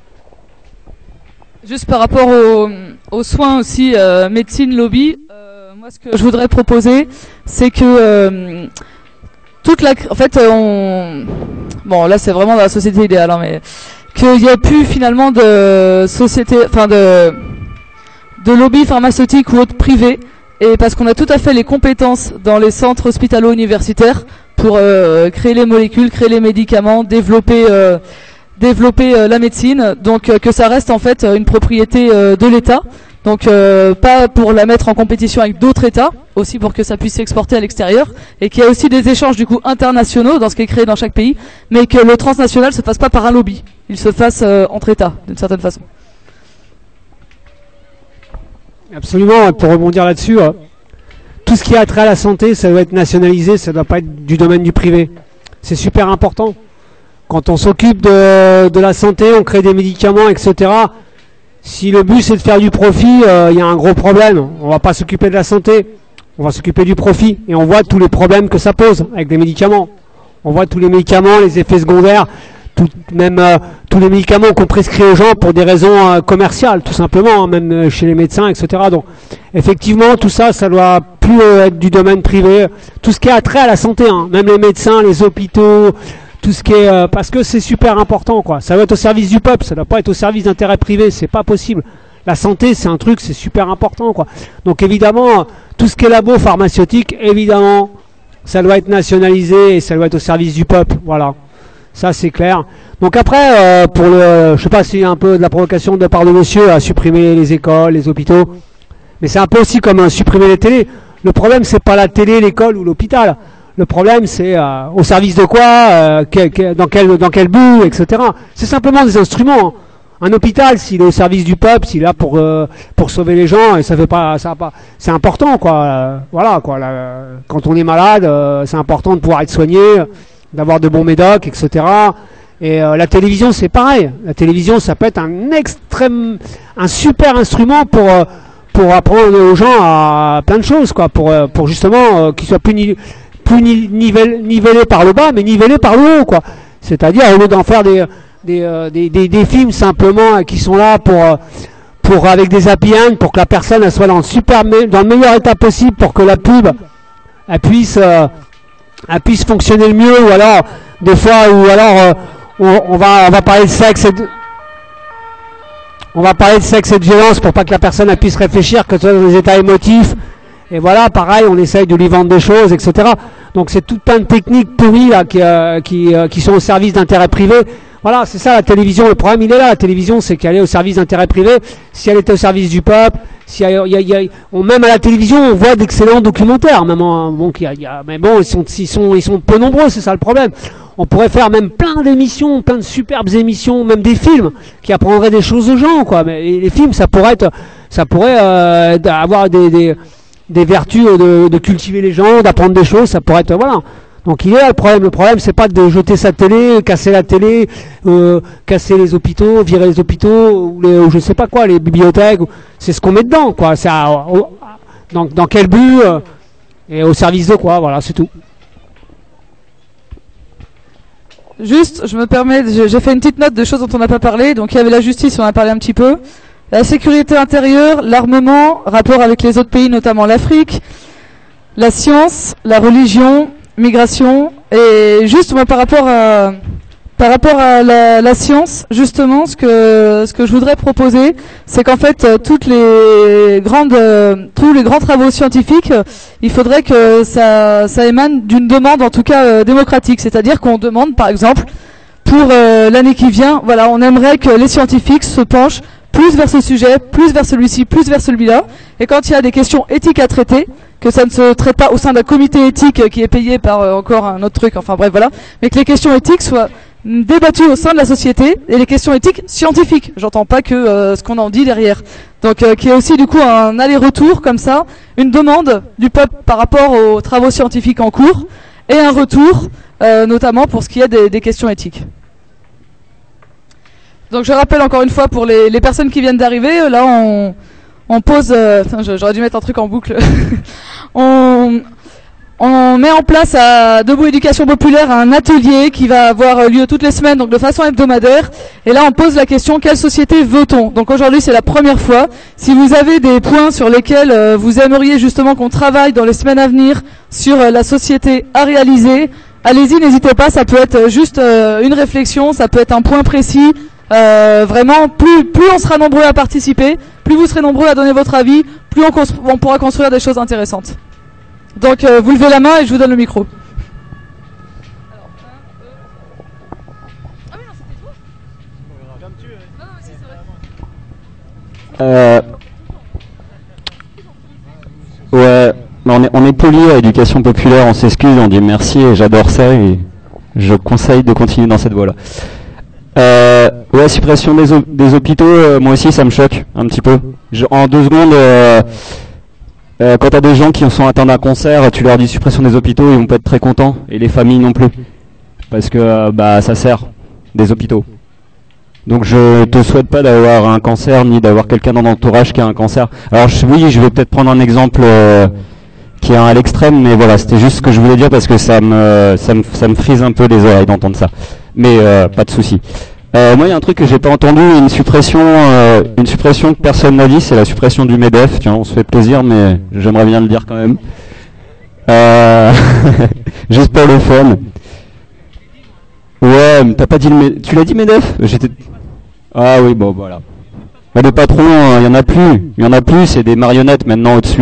Speaker 1: Juste par rapport aux soins aussi, médecine, lobby. Moi, ce que je voudrais proposer, c'est que en fait, bon, là, c'est vraiment dans la société idéale, hein, mais qu'il n'y ait plus finalement de société, enfin de lobby pharmaceutique ou autre privé, et parce qu'on a tout à fait les compétences dans les centres hospitalo-universitaires pour créer les molécules, créer les médicaments, développer la médecine, donc que ça reste en fait une propriété de l'État. Donc pas pour la mettre en compétition avec d'autres États, aussi pour que ça puisse s'exporter à l'extérieur, et qu'il y a aussi des échanges du coup internationaux dans ce qui est créé dans chaque pays, mais que le transnational se fasse pas par un lobby, il se fasse entre États, d'une certaine façon.
Speaker 2: Absolument, pour rebondir là-dessus, tout ce qui a trait à la santé, ça doit être nationalisé, ça doit pas être du domaine du privé. C'est super important. Quand on s'occupe de la santé, on crée des médicaments, etc. Si le but c'est de faire du profit, il y a un gros problème. On va pas s'occuper de la santé, on va s'occuper du profit. Et on voit tous les problèmes que ça pose avec les médicaments. On voit tous les médicaments, les effets secondaires, même tous les médicaments qu'on prescrit aux gens pour des raisons commerciales, tout simplement, hein, même chez les médecins, etc. Donc, effectivement, tout ça, ça doit plus être du domaine privé. Tout ce qui a trait à la santé, hein, même les médecins, les hôpitaux, tout ce qui est parce que c'est super important, quoi. Ça doit être au service du peuple, ça doit pas être au service d'intérêts privés, c'est pas possible. La santé, c'est un truc, c'est super important, quoi. Donc évidemment, tout ce qui est labo pharmaceutique, évidemment, ça doit être nationalisé et ça doit être au service du peuple, voilà. Ça c'est clair. Donc après, pour je sais pas s'il y a un peu de la provocation de la part de monsieur à supprimer les écoles, les hôpitaux, mais c'est un peu aussi comme supprimer les télés. Le problème, c'est pas la télé, l'école ou l'hôpital. Le problème, c'est au service de quoi, dans quel but, etc. C'est simplement des instruments. Un hôpital, s'il est au service du peuple, s'il est là pour sauver les gens, et ça va pas, c'est important, quoi. Voilà, quoi. Quand on est malade, c'est important de pouvoir être soigné, d'avoir de bons médocs, etc. Et la télévision, c'est pareil. La télévision, ça peut être un super instrument pour apprendre aux gens à plein de choses, quoi. Pour justement qu'ils soient plus nivelé par le bas, mais nivelé par le haut, quoi. C'est-à-dire, au lieu d'en faire des films simplement qui sont là pour avec des happy end, pour que la personne elle soit dans le meilleur état possible, pour que la pub elle puisse fonctionner le mieux, ou alors des fois, ou alors on va parler de sexe et de violence pour pas que la personne elle puisse réfléchir, que ce soit dans des états émotifs. Et voilà, pareil, on essaye de lui vendre des choses, etc. Donc c'est tout plein de techniques pourries là qui sont au service d'intérêts privés. Voilà, c'est ça la télévision. Le problème, il est là. La télévision, c'est qu'elle est au service d'intérêts privés. Si elle était au service du peuple, même à la télévision, on voit d'excellents documentaires. Mais bon, ils sont peu nombreux, c'est ça le problème. On pourrait faire même plein d'émissions, plein de superbes émissions, même des films qui apprendraient des choses aux gens, quoi. Mais les films, ça pourrait avoir des vertus de cultiver les gens, d'apprendre des choses, ça pourrait être, voilà. Donc il est là le problème. Le problème, c'est pas de jeter sa télé, casser la télé, casser les hôpitaux, virer les hôpitaux, ou je sais pas quoi, les bibliothèques. C'est ce qu'on met dedans, quoi. C'est dans quel but et au service de quoi, voilà, c'est tout.
Speaker 1: Juste, je me permets, j'ai fait une petite note de choses dont on n'a pas parlé. Donc il y avait la justice, on en a parlé un petit peu. La sécurité intérieure, l'armement, rapport avec les autres pays, notamment l'Afrique, la science, la religion, migration, et juste moi par rapport à la science, justement, ce que je voudrais proposer, c'est qu'en fait tous les grands travaux scientifiques, il faudrait que ça émane d'une demande, en tout cas démocratique, c'est-à-dire qu'on demande, par exemple, pour l'année qui vient, voilà, on aimerait que les scientifiques se penchent plus vers ce sujet, plus vers celui-ci, plus vers celui-là, et quand il y a des questions éthiques à traiter, que ça ne se traite pas au sein d'un comité éthique qui est payé par encore un autre truc, enfin bref, voilà, mais que les questions éthiques soient débattues au sein de la société et les questions éthiques scientifiques. J'entends pas que ce qu'on en dit derrière. Donc qui est aussi du coup un aller-retour comme ça, une demande du peuple par rapport aux travaux scientifiques en cours et un retour notamment pour ce qui est des questions éthiques. Donc je rappelle encore une fois pour les personnes qui viennent d'arriver, là on pose... j'aurais dû mettre un truc en boucle. On met en place à Debout Éducation Populaire un atelier qui va avoir lieu toutes les semaines, donc de façon hebdomadaire. Et là, on pose la question, quelle société veut-on? Donc aujourd'hui, c'est la première fois. Si vous avez des points sur lesquels vous aimeriez justement qu'on travaille dans les semaines à venir sur la société à réaliser, allez-y, n'hésitez pas. Ça peut être juste une réflexion, ça peut être un point précis. Vraiment, plus on sera nombreux à participer, plus vous serez nombreux à donner votre avis, plus on pourra construire des choses intéressantes. Donc vous levez la main et je vous donne le micro.
Speaker 3: Ouais, on est poli à Éducation Populaire, on s'excuse, on dit merci et j'adore ça et je conseille de continuer dans cette voie-là. Ouais, suppression des hôpitaux, moi aussi ça me choque un petit peu. En 2 secondes... quand t'as des gens qui sont atteints d'un cancer, tu leur dis suppression des hôpitaux, ils vont pas être très contents, et les familles non plus, parce que ça sert des hôpitaux. Donc je te souhaite pas d'avoir un cancer ni d'avoir quelqu'un dans l'entourage qui a un cancer. Alors oui, je vais peut-être prendre un exemple qui est à l'extrême, mais voilà, c'était juste ce que je voulais dire parce que ça me frise un peu les oreilles d'entendre ça. Mais pas de souci. Moi, il y a un truc que j'ai pas entendu, une suppression que personne n'a dit, c'est la suppression du MEDEF. Tiens, on se fait plaisir, mais j'aimerais bien le dire quand même. Juste pour le fun. Ouais, mais t'as pas dit le MEDEF. Tu l'as dit MEDEF? Ah oui, bon, voilà. Bah, les patrons, il y en a plus. Il y en a plus, c'est des marionnettes maintenant au-dessus.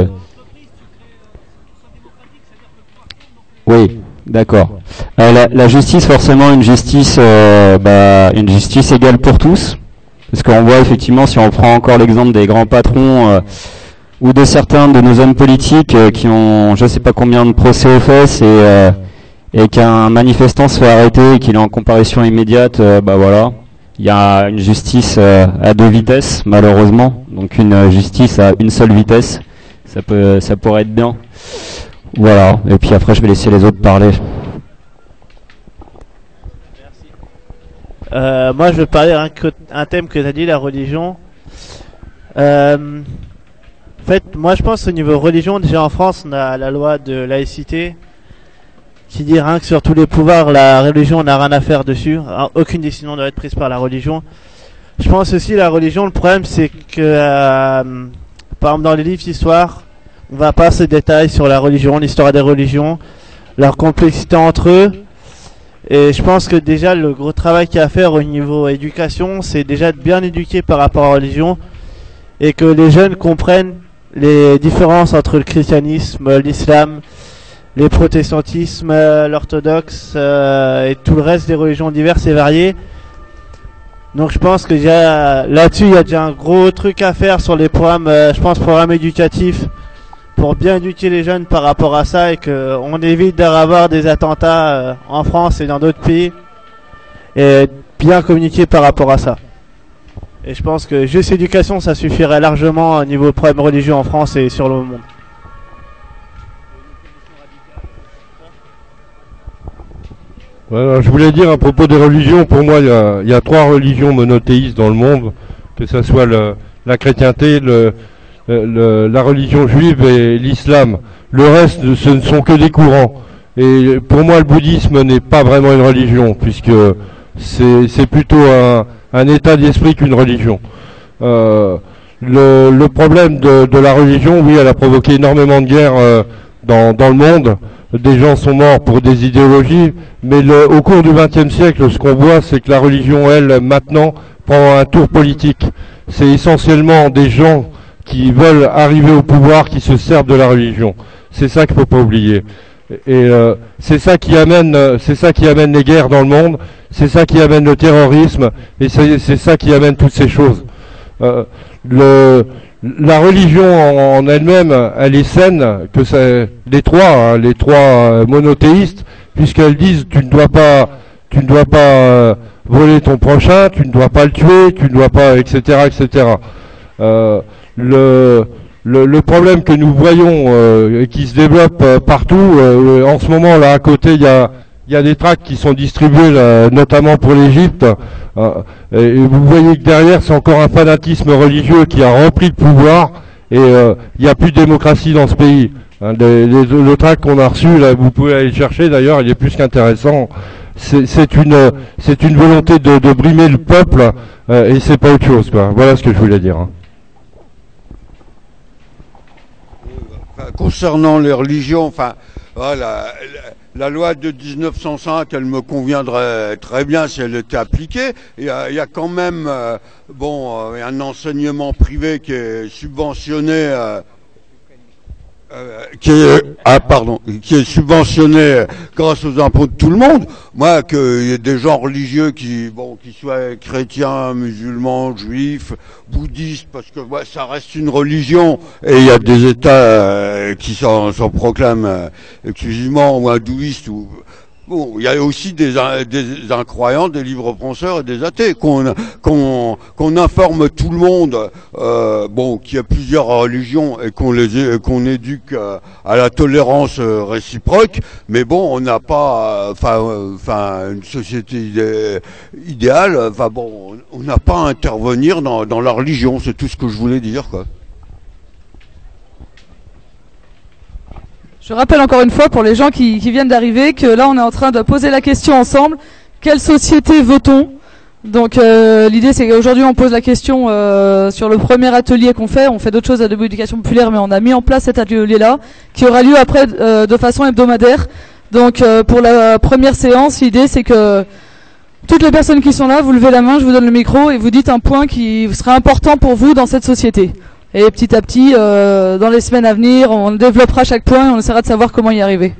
Speaker 3: Oui. D'accord. La justice, forcément, une justice égale pour tous, parce qu'on voit effectivement, si on prend encore l'exemple des grands patrons ou de certains de nos hommes politiques qui ont, je sais pas combien de procès aux fesses et qu'un manifestant se fait arrêter et qu'il est en comparution immédiate, voilà, il y a une justice à 2 vitesses, malheureusement, donc une justice à une seule vitesse, ça pourrait être bien. Voilà, et puis après je vais laisser les autres parler.
Speaker 7: Moi je veux parler un thème que tu as dit, la religion. En fait, moi je pense au niveau religion, déjà en France on a la loi de laïcité qui dit rien que sur tous les pouvoirs, la religion n'a rien à faire dessus. Alors, aucune décision doit être prise par la religion. Je pense aussi la religion, le problème c'est que par exemple dans les livres d'histoire, on va pas se détailler sur la religion, l'histoire des religions, leur complexité entre eux. Et je pense que déjà le gros travail qu'il y a à faire au niveau éducation, c'est déjà de bien éduquer par rapport à la religion et que les jeunes comprennent les différences entre le christianisme, l'islam, les protestantismes, l'orthodoxe et tout le reste des religions diverses et variées. Donc je pense que déjà là-dessus il y a déjà un gros truc à faire sur les programmes, programmes éducatifs, pour bien éduquer les jeunes par rapport à ça et qu'on évite d'avoir des attentats en France et dans d'autres pays et bien communiquer par rapport à ça. Et je pense que juste éducation ça suffirait largement au niveau problème religieux en France et sur le monde.
Speaker 11: Voilà, je voulais dire à propos des religions, pour moi il y a 3 religions monothéistes dans le monde, que ce soit la chrétienté, la religion juive et l'islam. Le reste, ce ne sont que des courants. Et pour moi, le bouddhisme n'est pas vraiment une religion, puisque c'est plutôt un état d'esprit qu'une religion. Le problème de la religion, oui, elle a provoqué énormément de guerres dans le monde. Des gens sont morts pour des idéologies, mais au cours du XXe siècle, ce qu'on voit, c'est que la religion, elle, maintenant, prend un tour politique. C'est essentiellement des gens qui veulent arriver au pouvoir, qui se servent de la religion. C'est ça qu'il faut pas oublier. Et c'est ça qui amène les guerres dans le monde, c'est ça qui amène le terrorisme, et c'est ça qui amène toutes ces choses. La religion en elle-même, elle est saine, que c'est les trois monothéistes, puisqu'elles disent tu ne dois pas tu ne dois pas voler ton prochain, tu ne dois pas le tuer, tu ne dois pas, etc., etc. Le problème que nous voyons et qui se développe partout, en ce moment là à côté il y a des tracts qui sont distribués là, notamment pour l'Égypte, et vous voyez que derrière c'est encore un fanatisme religieux qui a repris le pouvoir, et il n'y a plus de démocratie dans ce pays. Le tract qu'on a reçu, là, vous pouvez aller le chercher d'ailleurs, il est plus qu'intéressant. C'est une volonté de brimer le peuple, et c'est pas autre chose, quoi. Voilà ce que je voulais dire.
Speaker 12: Concernant les religions, enfin, voilà, la loi de 1905, elle me conviendrait très bien si elle était appliquée. Il y a quand même, un enseignement privé qui est subventionné. Qui est subventionné grâce aux impôts de tout le monde. Moi, qu'il y ait des gens religieux qui soient chrétiens, musulmans, juifs, bouddhistes, parce que ça reste une religion, et il y a des États qui s'en proclament exclusivement ou hindouistes ou. Bon, il y a aussi des incroyants, des livres-penseurs et des athées, qu'on informe tout le monde, qu'il y a plusieurs religions et qu'on éduque à la tolérance réciproque, mais bon, on n'a pas, une société idéale, on n'a pas à intervenir dans la religion, c'est tout ce que je voulais dire, quoi.
Speaker 1: Je rappelle encore une fois pour les gens qui viennent d'arriver que là on est en train de poser la question ensemble, quelle société veut-on? Donc l'idée c'est qu'aujourd'hui on pose la question sur le premier atelier qu'on fait, on fait d'autres choses à debout éducation populaire, mais on a mis en place cet atelier-là qui aura lieu après de façon hebdomadaire. Donc pour la première séance, l'idée c'est que toutes les personnes qui sont là, vous levez la main, je vous donne le micro et vous dites un point qui sera important pour vous dans cette société. Et petit à petit, dans les semaines à venir, on développera chaque point et on essaiera de savoir comment y arriver.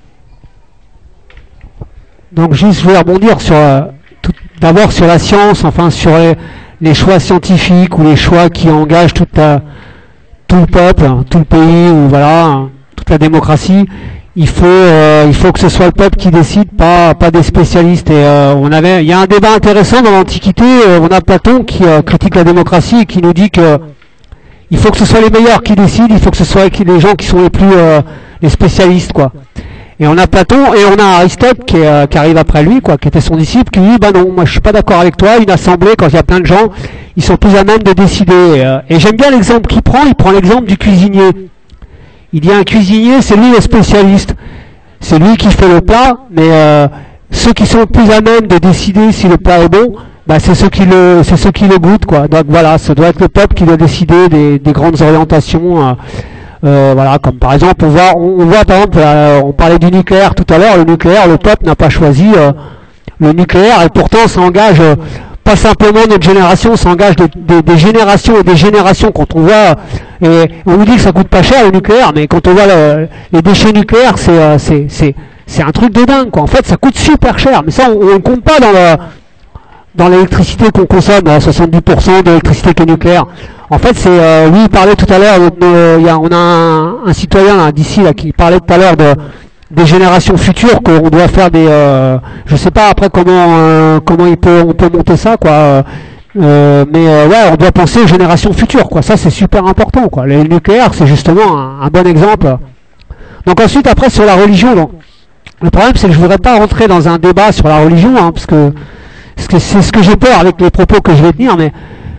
Speaker 2: Donc juste, je voulais rebondir d'abord sur la science, enfin sur les choix scientifiques ou les choix qui engagent tout le peuple, tout le pays, ou voilà, toute la démocratie. Il faut que ce soit le peuple qui décide, pas des spécialistes. Et il y a un débat intéressant dans l'Antiquité. On a Platon qui critique la démocratie et qui nous dit que il faut que ce soit les meilleurs qui décident, il faut que ce soit les gens qui sont les spécialistes, quoi. Et on a Platon et on a Aristote qui arrive après lui, quoi, qui était son disciple, qui dit non, moi je suis pas d'accord avec toi, une assemblée, quand il y a plein de gens, ils sont plus à même de décider. Et j'aime bien l'exemple qu'il prend, il prend l'exemple du cuisinier. Il dit un cuisinier, c'est lui le spécialiste. C'est lui qui fait le plat, mais ceux qui sont le plus à même de décider si le plat est bon, c'est ceux qui le goûtent, quoi. Donc voilà, ça doit être le peuple qui doit décider des grandes orientations. Voilà, comme par exemple, on voit par exemple, on parlait du nucléaire tout à l'heure. Le nucléaire, le peuple n'a pas choisi le nucléaire, et pourtant ça engage pas simplement notre génération, ça engage des générations et des générations. Quand on voit, et on nous dit que ça coûte pas cher le nucléaire, mais quand on voit les déchets nucléaires, c'est un truc de dingue, quoi. En fait, ça coûte super cher, mais ça on ne compte pas dans l'électricité qu'on consomme, 70% d'électricité qui est nucléaire. En fait, lui, il parlait tout à l'heure, on a un citoyen là, d'ici là, qui parlait tout à l'heure des générations futures, qu'on doit faire je sais pas après comment on peut monter ça, quoi. On doit penser aux générations futures, quoi. Ça, c'est super important, quoi. Le nucléaire, c'est justement un bon exemple. Donc ensuite, après, sur la religion, donc, le problème, c'est que je voudrais pas rentrer dans un débat sur la religion, parce que c'est ce que j'ai peur avec les propos que je vais tenir, mais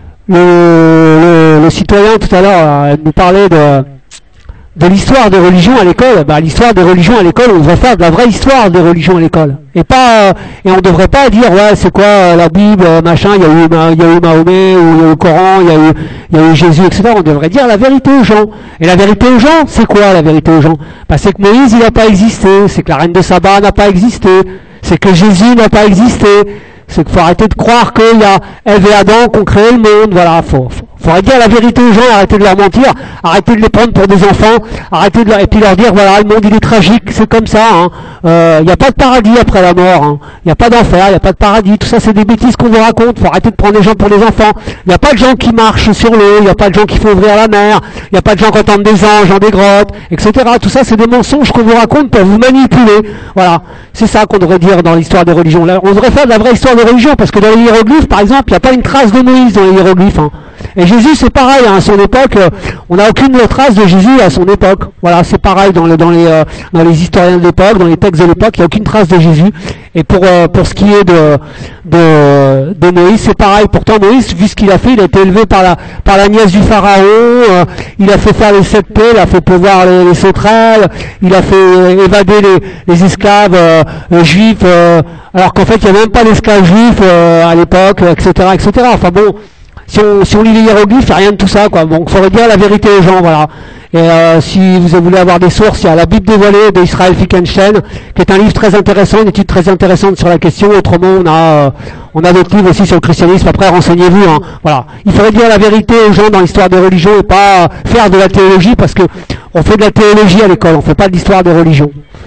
Speaker 2: le citoyen tout à l'heure nous parlait de l'histoire des religions à l'école. L'histoire des religions à l'école, on devrait faire de la vraie histoire des religions à l'école, et on devrait pas dire c'est quoi la Bible, machin, il y a eu Mahomet, ou il y a eu le Coran, il y a eu Jésus, etc. On devrait dire la vérité aux gens. Et la vérité aux gens, c'est quoi la vérité aux gens? C'est que Moïse il n'a pas existé, c'est que la reine de Saba n'a pas existé, c'est que Jésus n'a pas existé. C'est qu'il faut arrêter de croire qu'il y a Ève et Adam qui ont créé le monde. Voilà, faut Faudrait dire la vérité aux gens, arrêter de leur mentir, arrêter de les prendre pour des enfants, arrêter de leur... et puis leur dire voilà, le monde il est tragique, c'est comme ça. Il n'y a pas de paradis après la mort. Il n'y a pas d'enfer, il n'y a pas de paradis. Tout ça c'est des bêtises qu'on vous raconte. Faut arrêter de prendre les gens pour des enfants. Il n'y a pas de gens qui marchent sur l'eau, il n'y a pas de gens qui font ouvrir la mer, il n'y a pas de gens qui entendent des anges dans des grottes, etc. Tout ça c'est des mensonges qu'on vous raconte pour vous manipuler. Voilà, c'est ça qu'on devrait dire dans l'histoire des religions. Là, on devrait faire de la vraie histoire des religions parce que dans les hiéroglyphes, par exemple, il n'y a pas une trace de Moïse dans les hiéroglyphes. Et Jésus, c'est pareil, à son époque, on n'a aucune trace de Jésus à son époque. Voilà, c'est pareil dans les historiens de l'époque, dans les textes de l'époque, il n'y a aucune trace de Jésus. Et pour ce qui est de Moïse, c'est pareil. Pourtant, Moïse, vu ce qu'il a fait, il a été élevé par la nièce du pharaon, il a fait faire les 7 plaies, il a fait pleuvoir les sauterelles, il a fait évader les esclaves juifs, alors qu'en fait, il n'y a même pas d'esclaves juifs à l'époque, etc., etc. Enfin bon, si on lit les hiéroglyphes, il n'y a rien de tout ça, quoi. Bon, il faudrait dire la vérité aux gens, voilà. Et si vous voulez avoir des sources, il y a la Bible dévoilée d'Israël Finkelstein, qui est un livre très intéressant, une étude très intéressante sur la question. Autrement, on a d'autres livres aussi sur le christianisme. Après, renseignez-vous. Voilà. Il faudrait dire la vérité aux gens dans l'histoire des religions et pas faire de la théologie, parce que on fait de la théologie à l'école, on fait pas de l'histoire des religions.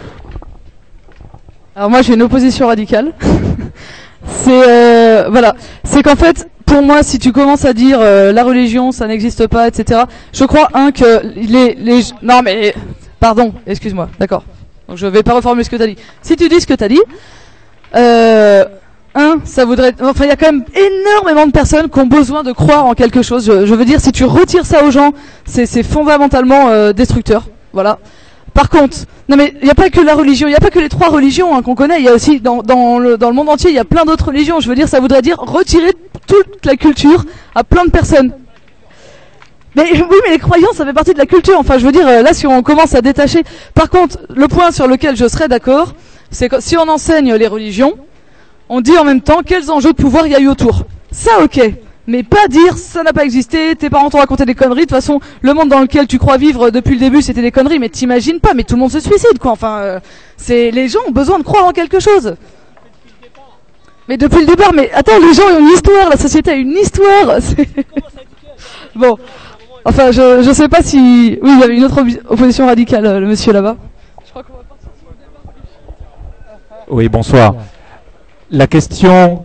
Speaker 1: Alors moi, j'ai une opposition radicale. C'est qu'en fait, pour moi, si tu commences à dire la religion, ça n'existe pas, etc., je crois, que non mais, pardon, excuse-moi, d'accord. Donc je vais pas reformuler ce que t'as dit. Si tu dis ce que t'as dit, ça voudrait... Enfin, il y a quand même énormément de personnes qui ont besoin de croire en quelque chose. Je veux dire, si tu retires ça aux gens, c'est fondamentalement destructeur. Voilà. Par contre, non mais il n'y a pas que la religion, il n'y a pas que les 3 religions qu'on connaît, il y a aussi dans le monde entier, il y a plein d'autres religions. Je veux dire, ça voudrait dire retirer toute la culture à plein de personnes. Mais oui, mais les croyants, ça fait partie de la culture. Enfin, je veux dire, là, si on commence à détacher... Par contre, le point sur lequel je serais d'accord, c'est que si on enseigne les religions, on dit en même temps quels enjeux de pouvoir il y a eu autour. Ça, ok. Mais pas dire ça n'a pas existé, tes parents t'ont raconté des conneries, de toute façon le monde dans lequel tu crois vivre depuis le début c'était des conneries, mais t'imagines pas, mais tout le monde se suicide quoi, enfin les gens ont besoin de croire en quelque chose. Mais depuis le départ, mais attends, les gens ont une histoire, la société a une histoire. Bon, enfin je sais pas si... Oui, il y avait une autre opposition radicale, le monsieur là-bas. Je crois qu'on va partir sur le débat.
Speaker 13: Oui, bonsoir. La question...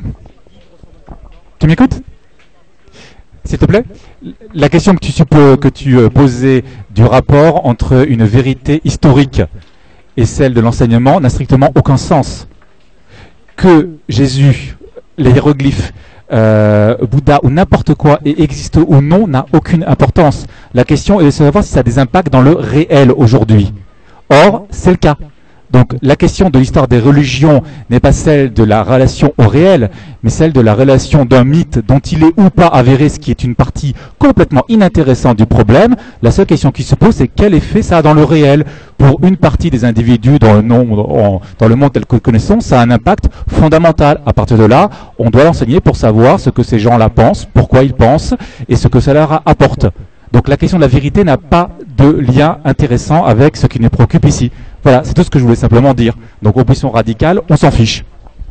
Speaker 13: Tu m'écoutes ? S'il te plaît, la question que tu posais du rapport entre une vérité historique et celle de l'enseignement n'a strictement aucun sens. Que Jésus, les hiéroglyphes, Bouddha ou n'importe quoi existe ou non n'a aucune importance. La question est de savoir si ça a des impacts dans le réel aujourd'hui. Or, c'est le cas. Donc la question de l'histoire des religions n'est pas celle de la relation au réel, mais celle de la relation d'un mythe dont il est ou pas avéré, ce qui est une partie complètement inintéressante du problème. La seule question qui se pose, c'est quel effet ça a dans le réel. Pour une partie des individus dans le monde tel que nous connaissons, ça a un impact fondamental. À partir de là, on doit l'enseigner pour savoir ce que ces gens-là pensent, pourquoi ils pensent, et ce que ça leur apporte. Donc la question de la vérité n'a pas de lien intéressant avec ce qui nous préoccupe ici. Voilà, c'est tout ce que je voulais simplement dire. Donc opposition radicale, on s'en fiche.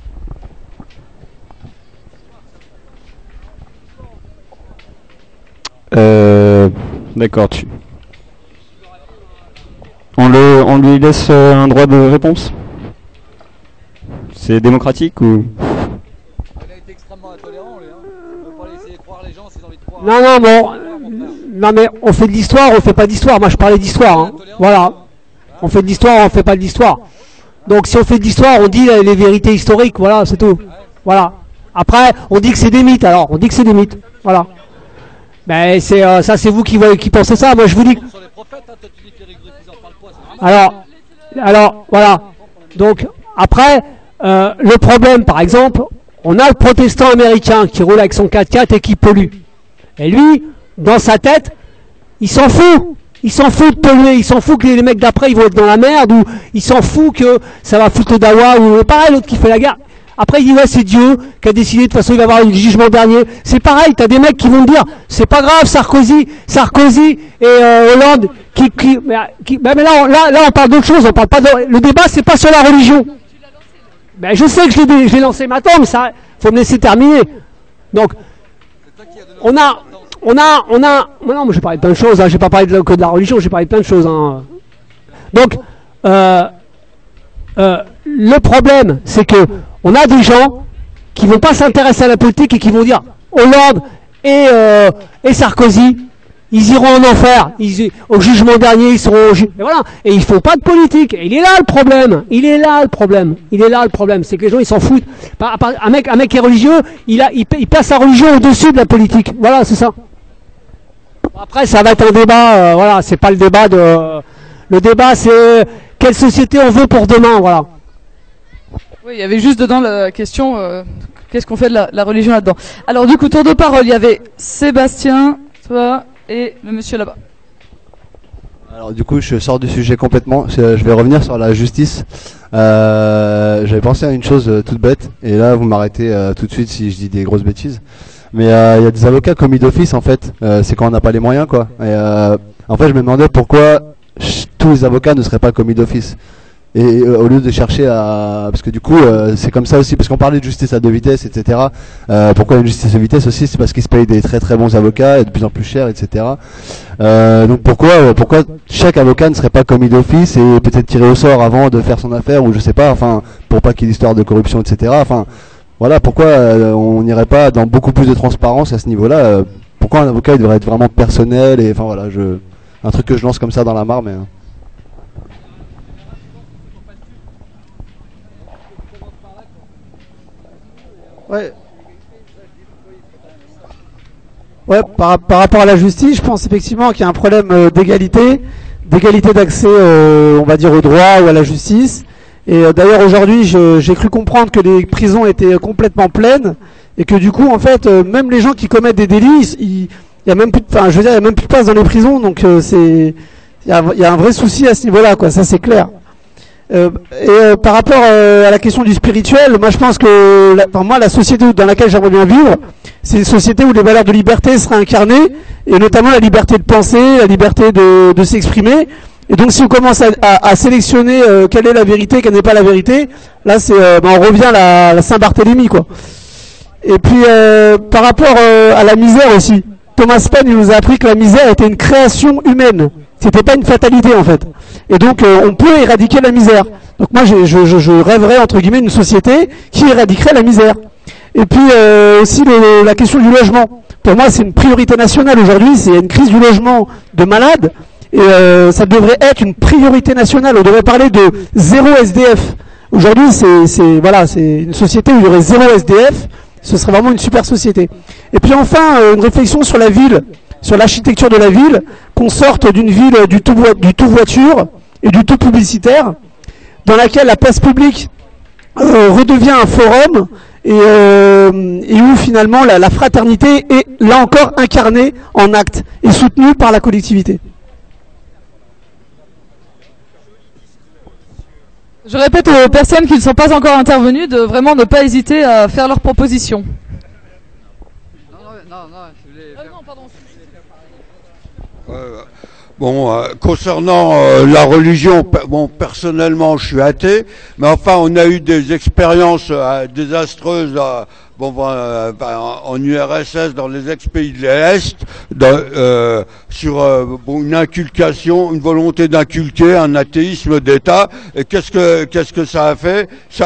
Speaker 3: D'accord, on lui laisse un droit de réponse? C'est démocratique ou...
Speaker 2: Non mais on fait de l'histoire, on fait pas d'histoire. Moi je parlais d'histoire, Voilà. On fait de l'histoire, on fait pas de l'histoire. Donc si on fait de l'histoire, on dit les vérités historiques, voilà, c'est tout. Voilà. Après, on dit que c'est des mythes, alors, on dit que c'est des mythes. Voilà. Mais c'est ça, c'est vous qui pensez ça. Moi je vous dis... Alors, voilà. Donc, après, le problème, par exemple, on a le protestant américain qui roule avec son 4x4 et qui pollue. Et lui, dans sa tête, il s'en fout. Il s'en fout de polluer, il s'en fout que les mecs d'après ils vont être dans la merde, ou il s'en fout que ça va foutre le dawa, ou pareil, l'autre qui fait la guerre. Après il dit ouais, c'est Dieu qui a décidé, de toute façon il va y avoir le jugement dernier. C'est pareil, t'as des mecs qui vont dire c'est pas grave, Sarkozy et Hollande mais là on parle d'autre chose, on parle pas le débat c'est pas sur la religion. Ben je sais que je l'ai lancé, mais attends, mais ça faut me laisser terminer. Donc on non, moi j'ai parlé de plein de choses, hein, j'ai pas parlé que de la religion, j'ai parlé de plein de choses. Hein. Donc, le problème, c'est que on a des gens qui vont pas s'intéresser à la politique et qui vont dire Hollande et Sarkozy, ils iront en enfer, au jugement dernier, ils seront et voilà, et ils font pas de politique. Et il est là le problème, c'est que les gens ils s'en foutent. Un mec qui est religieux, il passe sa religion au-dessus de la politique. Voilà, c'est ça. Après, ça va être un débat, voilà, c'est pas le débat le débat, c'est quelle société on veut pour demain, voilà.
Speaker 1: Oui, il y avait juste dedans la question, qu'est-ce qu'on fait de la religion là-dedans. Alors du coup, tour de parole, il y avait Sébastien, toi et le monsieur là-bas.
Speaker 4: Alors du coup, je sors du sujet complètement, je vais revenir sur la justice. J'avais pensé à une chose toute bête, et là vous m'arrêtez tout de suite si je dis des grosses bêtises. Mais il y a des avocats commis d'office en fait, c'est quand on n'a pas les moyens quoi. Et en fait je me demandais pourquoi tous les avocats ne seraient pas commis d'office. Et au lieu de chercher à... Parce que du coup, c'est comme ça aussi, parce qu'on parlait de justice à deux vitesses, etc. Pourquoi une justice à deux vitesses aussi? C'est parce qu'ils se payent des très très bons avocats, et de plus en plus chers, etc. Donc pourquoi chaque avocat ne serait pas commis d'office et peut-être tiré au sort avant de faire son affaire, ou je sais pas, enfin, pour pas qu'il y ait d'histoire de corruption, etc. Enfin, voilà, pourquoi on n'irait pas dans beaucoup plus de transparence à ce niveau-là? Pourquoi un avocat il devrait être vraiment personnel, et enfin voilà, un truc que je lance comme ça dans la mare, mais...
Speaker 10: Ouais, par rapport à la justice, je pense effectivement qu'il y a un problème d'égalité d'accès, on va dire, au droit ou à la justice. Et d'ailleurs aujourd'hui, j'ai cru comprendre que les prisons étaient complètement pleines et que du coup, en fait, même les gens qui commettent des délits, il y a même plus de place dans les prisons. Donc il y a un vrai souci à ce niveau-là, quoi. Ça c'est clair. Par rapport à la question du spirituel, moi je pense que la société dans laquelle j'aimerais bien vivre, c'est une société où les valeurs de liberté seraient incarnées, et notamment la liberté de penser, la liberté de s'exprimer. Et donc si on commence à sélectionner quelle est la vérité, quelle n'est pas la vérité, là c'est on revient à la Saint-Barthélemy, quoi. Et puis par rapport à la misère aussi, Thomas Paine il nous a appris que la misère était une création humaine. C'était pas une fatalité en fait. Et donc on peut éradiquer la misère. Donc moi je rêverais entre guillemets une société qui éradiquerait la misère. Et puis aussi la question du logement. Pour moi c'est une priorité nationale aujourd'hui, c'est une crise du logement de malade. Et ça devrait être une priorité nationale. On devrait parler de zéro SDF. Aujourd'hui c'est une société où il y aurait zéro SDF. Ce serait vraiment une super société. Et puis enfin une réflexion sur la ville, sur l'architecture de la ville, qu'on sorte d'une ville du tout voiture et du tout publicitaire, dans laquelle la place publique redevient un forum et où finalement la fraternité est là encore incarnée en actes et soutenue par la collectivité.
Speaker 1: Je répète aux personnes qui ne sont pas encore intervenues de vraiment ne pas hésiter à faire leurs propositions.
Speaker 12: Bon, concernant la religion, bon, personnellement, je suis athée, mais enfin, on a eu des expériences désastreuses en URSS, dans les ex-pays de l'Est, sur une inculcation, une volonté d'inculquer un athéisme d'État. Et qu'est-ce que ça a fait? Ça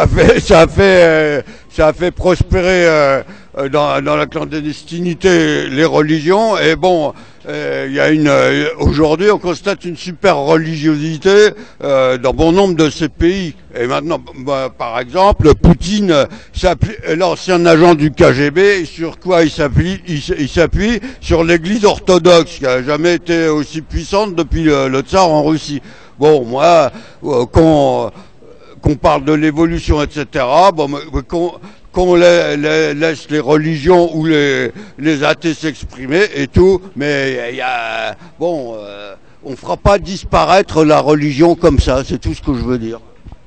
Speaker 12: a fait prospérer dans la clandestinité les religions. Et bon, aujourd'hui, on constate une super religiosité dans bon nombre de ces pays. Et maintenant, par exemple, Poutine, l'ancien agent du KGB, sur quoi il s'appuie sur l'Église orthodoxe, qui a jamais été aussi puissante depuis le tsar en Russie. Bon, moi, qu'on parle de l'évolution, etc., qu'on laisse les religions ou les athées s'exprimer et tout, mais on fera pas disparaître la religion comme ça, c'est tout ce que je veux dire.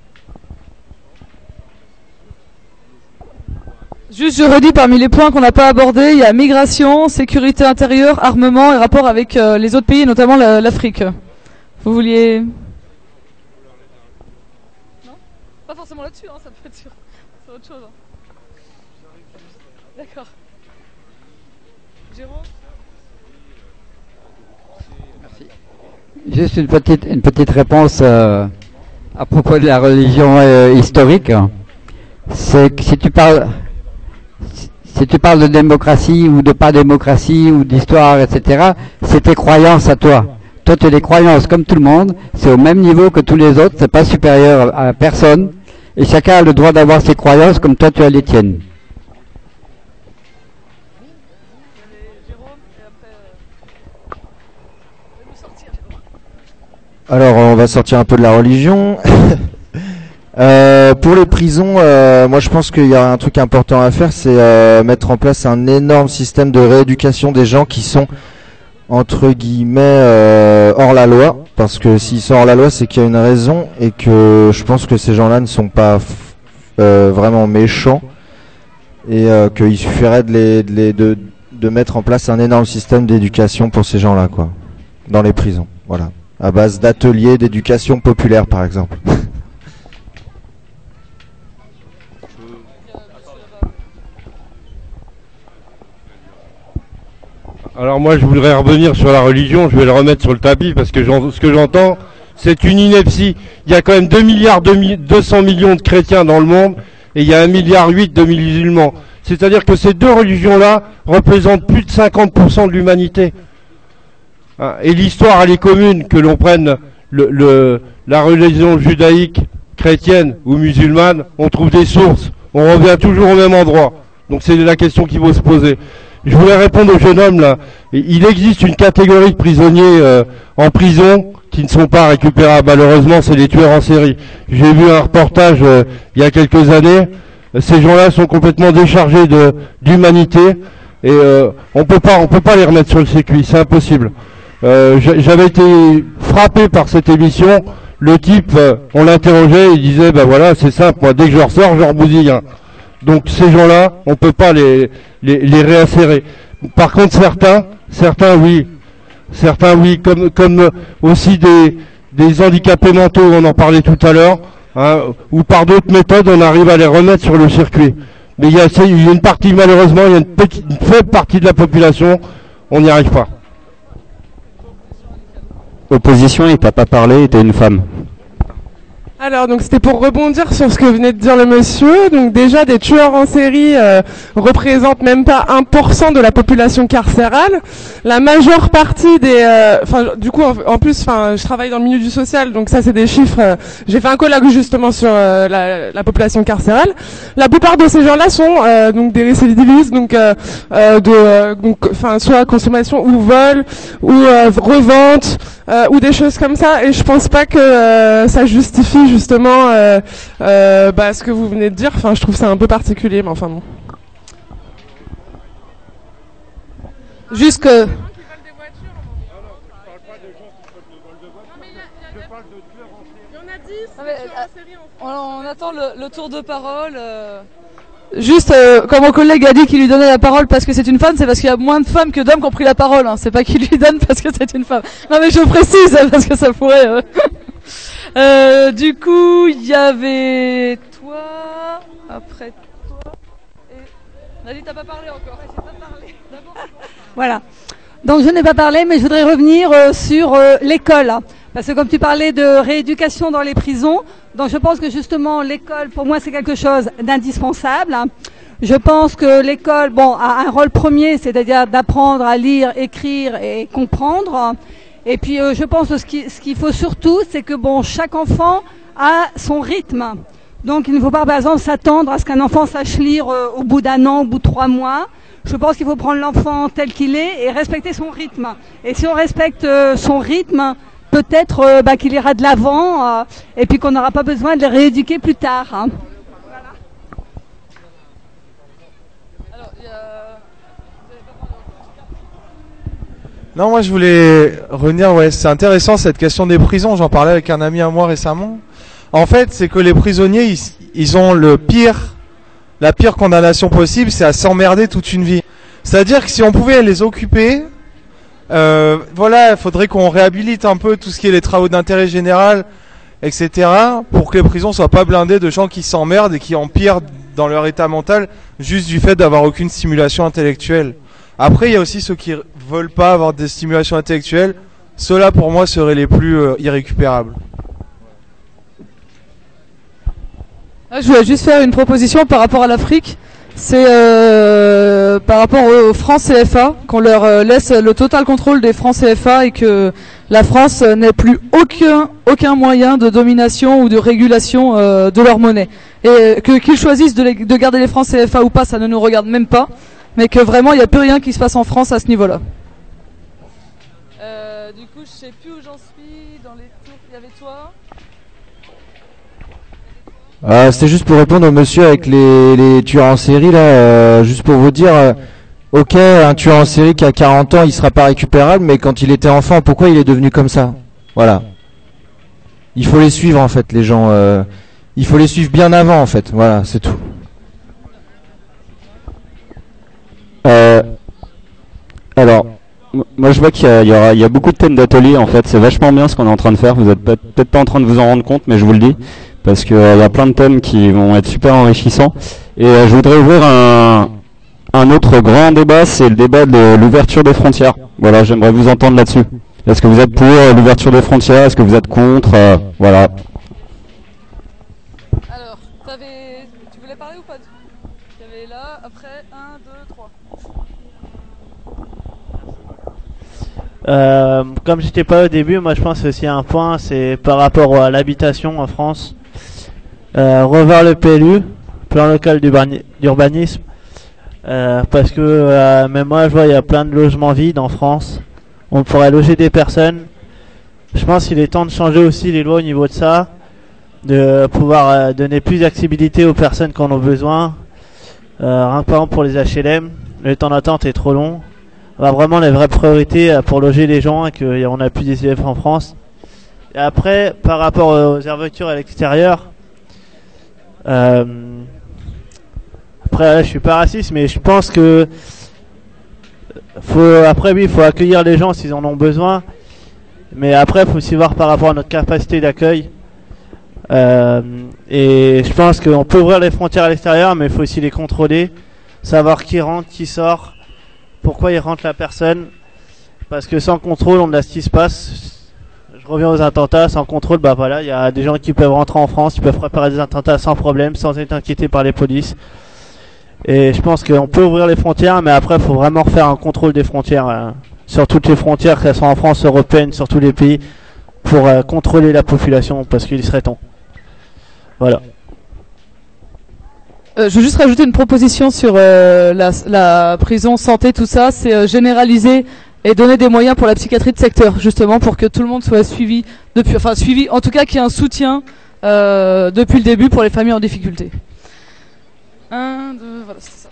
Speaker 1: Juste, je redis, parmi les points qu'on n'a pas abordés, il y a migration, sécurité intérieure, armement et rapport avec les autres pays, notamment l'Afrique. Vous vouliez... Non ? Pas forcément là-dessus, hein, ça peut être sur autre chose. Hein. D'accord. Jérôme ?
Speaker 6: Juste une petite réponse à propos de la religion historique. C'est que si tu parles de démocratie ou de pas démocratie ou d'histoire, etc., c'est tes croyances à toi. Toi, tu as des croyances comme tout le monde, c'est au même niveau que tous les autres, c'est pas supérieur à personne, et chacun a le droit d'avoir ses croyances comme toi tu as les tiennes.
Speaker 9: Alors, on va sortir un peu de la religion. Pour les prisons, moi je pense qu'il y a un truc important à faire, c'est mettre en place un énorme système de rééducation des gens qui sont entre guillemets hors la loi, parce que s'ils sont hors la loi, c'est qu'il y a une raison, et que je pense que ces gens-là ne sont pas vraiment méchants, et qu'il suffirait de mettre en place un énorme système d'éducation pour ces gens-là, quoi, dans les prisons, voilà, à base d'ateliers d'éducation populaire, par exemple.
Speaker 11: Alors moi je voudrais revenir sur la religion, je vais le remettre sur le tapis parce que ce que j'entends c'est une ineptie. Il y a quand même 2 milliards 200 millions de chrétiens dans le monde et il y a 1,8 milliard de musulmans. C'est-à-dire que ces deux religions-là représentent plus de 50% de l'humanité. Et l'histoire elle est commune, que l'on prenne la religion judaïque, chrétienne ou musulmane, on trouve des sources, on revient toujours au même endroit. Donc c'est la question qu'il faut se poser. Je voulais répondre au jeune homme là. Il existe une catégorie de prisonniers en prison qui ne sont pas récupérables. Malheureusement, c'est les tueurs en série. J'ai vu un reportage il y a quelques années. Ces gens-là sont complètement déchargés d'humanité et on peut pas les remettre sur le circuit. C'est impossible. J'avais été frappé par cette émission. Le type, on l'interrogeait, il disait ben voilà, c'est simple. Moi, dès que je ressors, je rebousille un. Donc ces gens-là, on peut pas les réinsérer. Par contre, certains oui, comme aussi des handicapés mentaux, on en parlait tout à l'heure, hein, ou par d'autres méthodes, on arrive à les remettre sur le circuit. Mais il y a une partie, malheureusement, il y a une faible partie de la population, on n'y arrive pas.
Speaker 3: Opposition, et t'as pas parlé, et t'es une femme.
Speaker 14: Alors, donc c'était pour rebondir sur ce que venait de dire le monsieur. Donc déjà, des tueurs en série représentent même pas 1% de la population carcérale. La majeure partie des... du coup, en plus, je travaille dans le milieu du social, donc ça, c'est des chiffres... j'ai fait un colloque justement sur la population carcérale. La plupart de ces gens-là sont donc des récidivistes, donc soit consommation ou vol, ou revente, ou des choses comme ça. Et je pense pas que ça justifie justement ce que vous venez de dire. Enfin, je trouve ça un peu particulier, mais enfin bon.
Speaker 1: Juste que... On attend le tour de parole. Juste, quand mon collègue a dit qu'il lui donnait la parole parce que c'est une femme, c'est parce qu'il y a moins de femmes que d'hommes qui ont pris la parole. Hein. C'est pas qu'il lui donne parce que c'est une femme. Non mais je précise parce que ça pourrait... du coup, il y avait toi, après toi, et... Nadine, t'as pas parlé encore. J'ai pas parlé.
Speaker 15: Voilà. Donc je n'ai pas parlé, mais je voudrais revenir sur l'école. Parce que comme tu parlais de rééducation dans les prisons, donc je pense que justement l'école, pour moi, c'est quelque chose d'indispensable. Je pense que l'école, a un rôle premier, c'est-à-dire d'apprendre à lire, écrire et comprendre. Et puis je pense que ce qu'il faut surtout, c'est que chaque enfant a son rythme. Donc il ne faut pas par exemple s'attendre à ce qu'un enfant sache lire au bout d'1 an, au bout de 3 mois. Je pense qu'il faut prendre l'enfant tel qu'il est et respecter son rythme. Et si on respecte son rythme, peut-être qu'il ira de l'avant et puis qu'on n'aura pas besoin de les rééduquer plus tard. Hein.
Speaker 16: Non, moi je voulais revenir, c'est intéressant cette question des prisons, j'en parlais avec un ami à moi récemment. En fait, c'est que les prisonniers, ils ont la pire condamnation possible, c'est à s'emmerder toute une vie. C'est-à-dire que si on pouvait les occuper, il faudrait qu'on réhabilite un peu tout ce qui est les travaux d'intérêt général, etc., pour que les prisons soient pas blindées de gens qui s'emmerdent et qui empirent dans leur état mental juste du fait d'avoir aucune stimulation intellectuelle. Après, il y a aussi ceux qui veulent pas avoir des stimulations intellectuelles. ceux-là pour moi seraient les plus irrécupérables.
Speaker 1: Je voulais juste faire une proposition par rapport à l'Afrique. C'est par rapport aux francs CFA, qu'on leur laisse le total contrôle des francs CFA et que la France n'ait plus aucun moyen de domination ou de régulation de leur monnaie. Et qu'ils choisissent de garder les francs CFA ou pas, ça ne nous regarde même pas, mais que vraiment il n'y a plus rien qui se passe en France à ce niveau-là. Du coup, je sais plus où j'en suis dans les tours. Il y avait toi.
Speaker 9: C'était juste pour répondre au monsieur avec les tueurs en série là, juste pour vous dire, ok, un tueur en série qui a 40 ans, il sera pas récupérable, mais quand il était enfant, pourquoi il est devenu comme ça? Voilà. Il faut les suivre en fait, les gens. Il faut les suivre bien avant en fait. Voilà, c'est tout.
Speaker 3: Alors, moi je vois qu'il y a beaucoup de thèmes d'atelier en fait. C'est vachement bien ce qu'on est en train de faire. Vous êtes peut-être pas en train de vous en rendre compte, mais je vous le dis. Parce qu'il y a plein de thèmes qui vont être super enrichissants. Et je voudrais ouvrir un autre grand débat, c'est le débat de l'ouverture des frontières. Voilà, j'aimerais vous entendre là-dessus. Est-ce que vous êtes pour l'ouverture des frontières? Est-ce que vous êtes contre? Voilà.
Speaker 1: Alors, tu voulais parler ou pas? Il y avait là, après, 1, 2, 3.
Speaker 7: Comme j'étais pas au début, moi je pense aussi un point, c'est par rapport à l'habitation en France. Revoir le PLU, plan local d'urbanisme, parce que même moi je vois il y a plein de logements vides en France. On pourrait loger des personnes. Je pense qu'il est temps de changer aussi les lois au niveau de ça, de pouvoir donner plus d'accessibilité aux personnes qui en ont besoin. Par exemple pour les HLM, le temps d'attente est trop long. On a vraiment les vraies priorités pour loger les gens et qu'on a plus des élèves en France. Et après, par rapport aux ouvertures à l'extérieur, après là, je suis pas raciste, mais je pense que il faut accueillir les gens s'ils en ont besoin, mais après il faut aussi voir par rapport à notre capacité d'accueil. Et je pense qu'on peut ouvrir les frontières à l'extérieur, mais il faut aussi les contrôler, savoir qui rentre, qui sort, pourquoi il rentre la personne, parce que sans contrôle on a ce qui se passe. Je reviens aux attentats, sans contrôle, bah voilà, il y a des gens qui peuvent rentrer en France, ils peuvent préparer des attentats sans problème, sans être inquiétés par les polices. Et je pense qu'on peut ouvrir les frontières, mais après il faut vraiment refaire un contrôle des frontières, sur toutes les frontières, qu'elles soient en France, européenne, sur tous les pays, pour contrôler la population, parce qu'il serait temps. Voilà.
Speaker 1: Je veux juste rajouter une proposition sur la prison, santé, tout ça, c'est généraliser et donner des moyens pour la psychiatrie de secteur, justement pour que tout le monde soit suivi, en tout cas qu'il y ait un soutien depuis le début pour les familles en difficulté. 1, 2, voilà, c'est ça.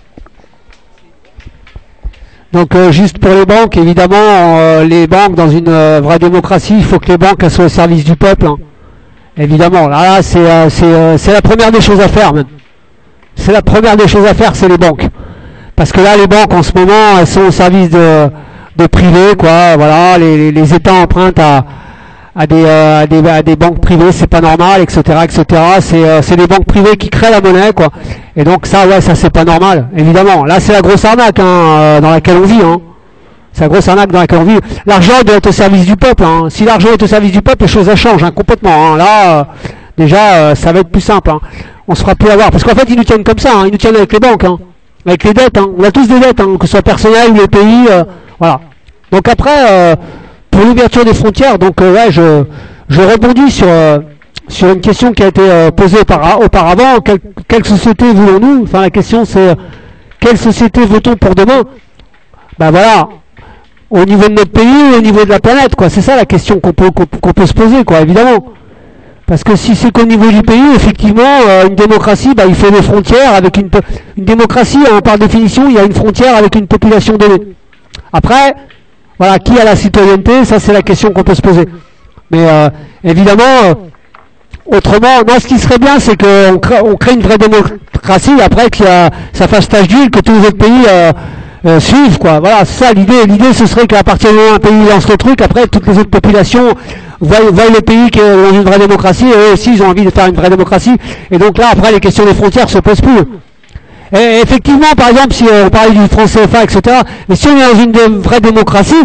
Speaker 2: Donc juste pour les banques, évidemment, les banques dans une vraie démocratie, il faut que les banques elles soient au service du peuple. Hein. Évidemment, là c'est la première des choses à faire même. C'est la première des choses à faire, c'est les banques. Parce que là, les banques en ce moment, elles sont au service de privés, quoi. Voilà, les États empruntent à des banques privées, c'est pas normal, etc., etc. C'est les banques privées qui créent la monnaie, quoi. Et donc ça, ouais, ça c'est pas normal, évidemment. Là, c'est la grosse arnaque hein, dans laquelle on vit. Hein. C'est la grosse arnaque dans laquelle on vit. L'argent doit être au service du peuple. Hein. Si l'argent est au service du peuple, les choses elles changent hein, complètement. Hein. Là, déjà, ça va être plus simple. Hein. On se fera plus avoir. Parce qu'en fait, ils nous tiennent comme ça. Hein. Ils nous tiennent avec les banques, hein. Avec les dettes. Hein. On a tous des dettes, hein, que ce soit personnelles ou les pays. Voilà. Donc après, pour l'ouverture des frontières, donc ouais, je rebondis sur une question qui a été posée auparavant. Quelle société voulons-nous? Enfin, la question c'est quelle société veut-on pour demain? Ben voilà. Au niveau de notre pays ou au niveau de la planète, quoi. C'est ça la question qu'on peut se poser, quoi, évidemment. Parce que si c'est qu'au niveau du pays, effectivement, une démocratie, bah, il faut des frontières avec une démocratie, hein, par définition, il y a une frontière avec une population donnée. Après, voilà, qui a la citoyenneté, ça c'est la question qu'on peut se poser. Mais évidemment, autrement, moi ce qui serait bien, c'est qu'on crée une vraie démocratie, après que ça fasse tache d'huile, que tous les autres pays suivent, quoi. Voilà, c'est ça l'idée. L'idée, ce serait qu'à partir du moment où un pays lance le truc, après toutes les autres populations voient le pays qui est dans une vraie démocratie, et eux aussi ils ont envie de faire une vraie démocratie. Et donc là, après, les questions des frontières se posent plus. Et effectivement, par exemple, si on parlait du franc CFA, etc., mais si on est dans une vraie démocratie,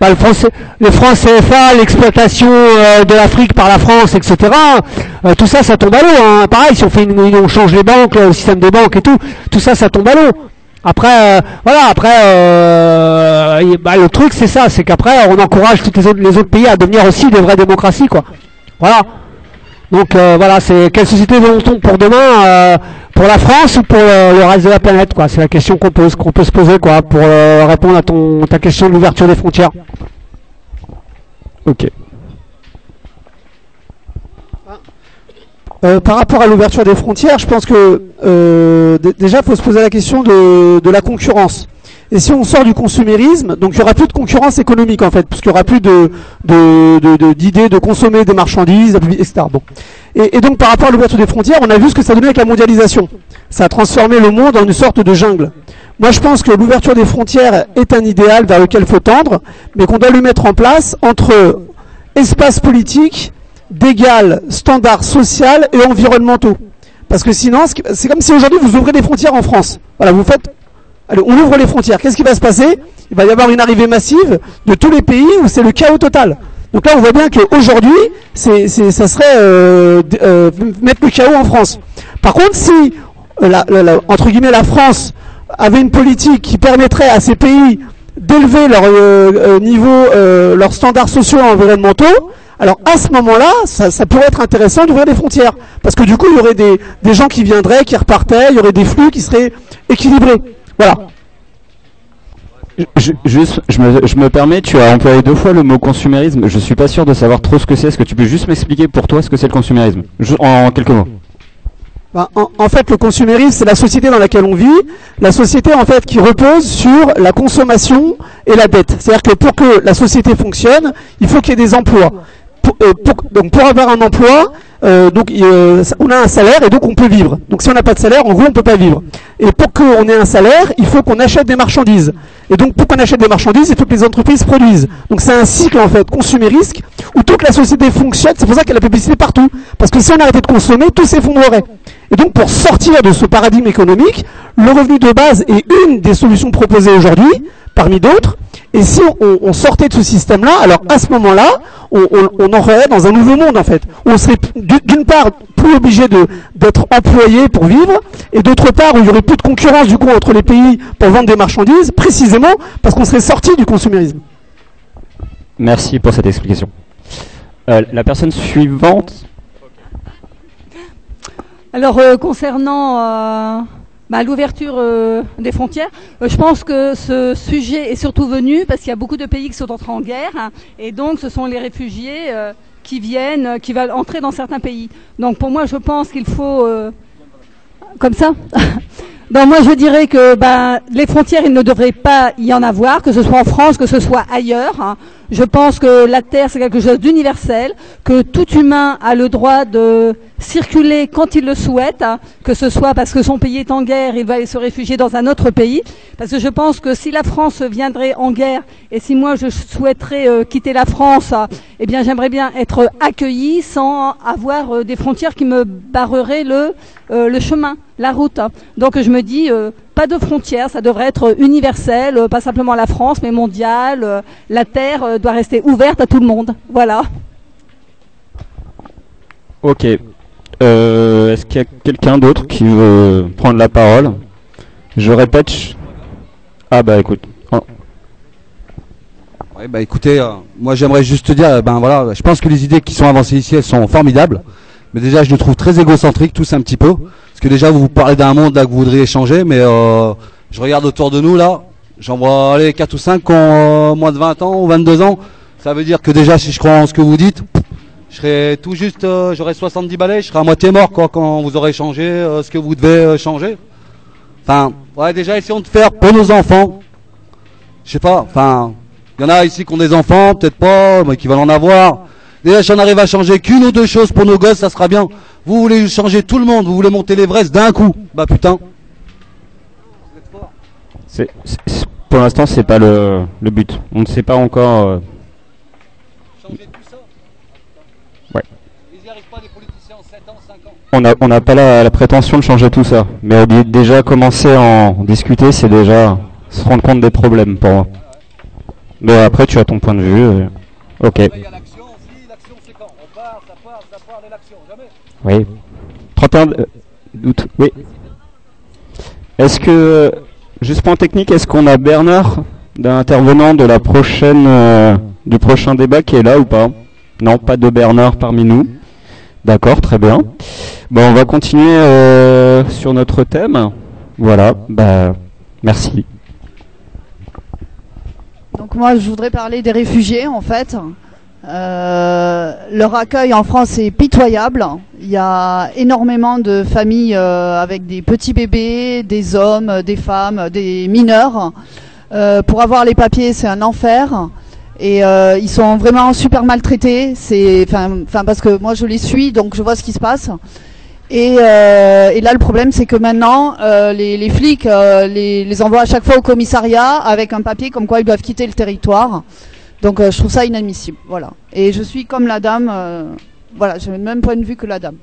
Speaker 2: les francs CFA, l'exploitation de l'Afrique par la France, etc. Tout ça, ça tombe à l'eau. Hein. Pareil, si on change les banques, le système des banques et tout ça, ça tombe à l'eau. Après, le truc c'est ça, c'est qu'après on encourage tous les autres pays à devenir aussi des vraies démocraties, quoi. Voilà. Donc voilà, c'est quelle société veut-on pour demain, pour la France ou pour le reste de la planète, quoi. C'est la question qu'on peut se poser, quoi, pour répondre à ta question de l'ouverture des frontières.
Speaker 3: Ok.
Speaker 10: Par rapport à l'ouverture des frontières, je pense que déjà il faut se poser la question de la concurrence. Et si on sort du consumérisme, donc il n'y aura plus de concurrence économique en fait, parce qu'il n'y aura plus d'idées de consommer des marchandises, etc. Bon. Et donc par rapport à l'ouverture des frontières, on a vu ce que ça donnait avec la mondialisation. Ça a transformé le monde en une sorte de jungle. Moi je pense que l'ouverture des frontières est un idéal vers lequel il faut tendre, mais qu'on doit le mettre en place entre espace politique, d'égal standards sociaux et environnementaux. Parce que sinon, c'est comme si aujourd'hui vous ouvrez des frontières en France. Voilà, vous faites... Allez, on ouvre les frontières. Qu'est-ce qui va se passer? Il va y avoir une arrivée massive de tous les pays où c'est le chaos total. Donc là, on voit bien qu'aujourd'hui, ça serait mettre le chaos en France. Par contre, si, entre guillemets, la France avait une politique qui permettrait à ces pays d'élever leur niveau, leurs standards sociaux et environnementaux, alors à ce moment-là, ça pourrait être intéressant d'ouvrir des frontières. Parce que du coup, il y aurait des gens qui viendraient, qui repartaient, il y aurait des flux qui seraient équilibrés. Voilà.
Speaker 3: Je me permets, tu as employé 2 fois le mot consumérisme. Je suis pas sûr de savoir trop ce que c'est. Est-ce que tu peux juste m'expliquer pour toi ce que c'est le consumérisme? En quelques mots.
Speaker 10: En fait, le consumérisme, c'est la société dans laquelle on vit, la société en fait qui repose sur la consommation et la dette. C'est-à-dire que pour que la société fonctionne, il faut qu'il y ait des emplois. Donc pour avoir un emploi, on a un salaire et donc on peut vivre. Donc si on n'a pas de salaire, en gros on peut pas vivre. Et pour qu'on ait un salaire, il faut qu'on achète des marchandises. Et donc pour qu'on achète des marchandises, il faut que les entreprises produisent. Donc c'est un cycle en fait consumériste où toute la société fonctionne. C'est pour ça qu'il y a la publicité partout. Parce que si on arrêtait de consommer, tout s'effondrerait. Et donc pour sortir de ce paradigme économique, le revenu de base est une des solutions proposées aujourd'hui, parmi d'autres. Et si on sortait de ce système-là, alors à ce moment-là, on aurait dans un nouveau monde en fait. On serait d'une part plus obligé d'être employé pour vivre, et d'autre part où il y aurait plus de concurrence du coup entre les pays pour vendre des marchandises, précisément parce qu'on serait sorti du consumérisme.
Speaker 3: Merci pour cette explication. La personne suivante.
Speaker 15: Alors concernant l'ouverture des frontières, je pense que ce sujet est surtout venu parce qu'il y a beaucoup de pays qui sont entrés en guerre, hein, et donc ce sont les réfugiés qui viennent, qui veulent entrer dans certains pays. Donc pour moi, je pense qu'il faut... comme ça Donc moi je dirais que les frontières, il ne devrait pas y en avoir, que ce soit en France, que ce soit ailleurs. Hein. Je pense que la terre c'est quelque chose d'universel, que tout humain a le droit de circuler quand il le souhaite, hein, que ce soit parce que son pays est en guerre, il va aller se réfugier dans un autre pays. Parce que je pense que si la France viendrait en guerre et si moi je souhaiterais quitter la France, eh bien j'aimerais bien être accueilli sans avoir des frontières qui me barreraient le chemin, la route. Donc je me dis, pas de frontières, ça devrait être universel, pas simplement la France, mais mondial. La terre doit rester ouverte à tout le monde. Voilà.
Speaker 3: Ok. Est-ce qu'il y a quelqu'un d'autre qui veut prendre la parole? Je répète. Ah bah écoute. Oh.
Speaker 4: Ouais, écoutez, moi j'aimerais juste te dire, voilà, je pense que les idées qui sont avancées ici, elles sont formidables. Mais déjà, je le trouve très égocentrique, tous un petit peu. Parce que déjà, vous parlez d'un monde là que vous voudriez changer, mais je regarde autour de nous là, j'en vois 4 ou 5 qui ont moins de 20 ans ou 22 ans. Ça veut dire que déjà, si je crois en ce que vous dites, je serais tout juste, j'aurais 70 balais, je serais à moitié mort quand vous aurez changé ce que vous devez changer. Enfin, ouais, déjà, essayons de faire pour nos enfants. Je sais pas, enfin, il y en a ici qui ont des enfants, peut-être pas, mais qui veulent en avoir. Déjà, si on arrive à changer qu'une ou deux choses pour nos gosses, ça sera bien. Vous voulez changer tout le monde, vous voulez monter l'Everest d'un coup. Bah putain.
Speaker 3: Pour l'instant, c'est pas le but. On ne sait pas encore.
Speaker 4: Changer tout ça.
Speaker 3: Ouais.
Speaker 4: Ils n'y arrivent pas, les politiciens, en 7 ans, 5 ans.
Speaker 3: On n'a pas la prétention de changer tout ça. Mais déjà commencer à en discuter, c'est déjà se rendre compte des problèmes pour moi. Mais après, tu as ton point de vue. Ok. Oui. 31 août. Oui. Est-ce que, juste point technique, est-ce qu'on a Bernard, d'un intervenant de la prochaine, du prochain débat qui est là ou pas? Non, pas de Bernard parmi nous. D'accord, très bien. Bon, on va continuer sur notre thème. Voilà, bah, merci.
Speaker 17: Donc moi, je voudrais parler des réfugiés, en fait. Leur accueil en France est pitoyable. Il y a énormément de familles avec des petits bébés, des hommes, des femmes, des mineurs. Pour avoir les papiers, c'est un enfer. Et ils sont vraiment super maltraités. Parce que moi, je les suis, donc je vois ce qui se passe. Et là, le problème, c'est que maintenant, les flics les envoient à chaque fois au commissariat avec un papier comme quoi ils doivent quitter le territoire. Donc je trouve ça inadmissible, voilà. Et je suis comme la dame, voilà, j'ai le même point de vue que la dame.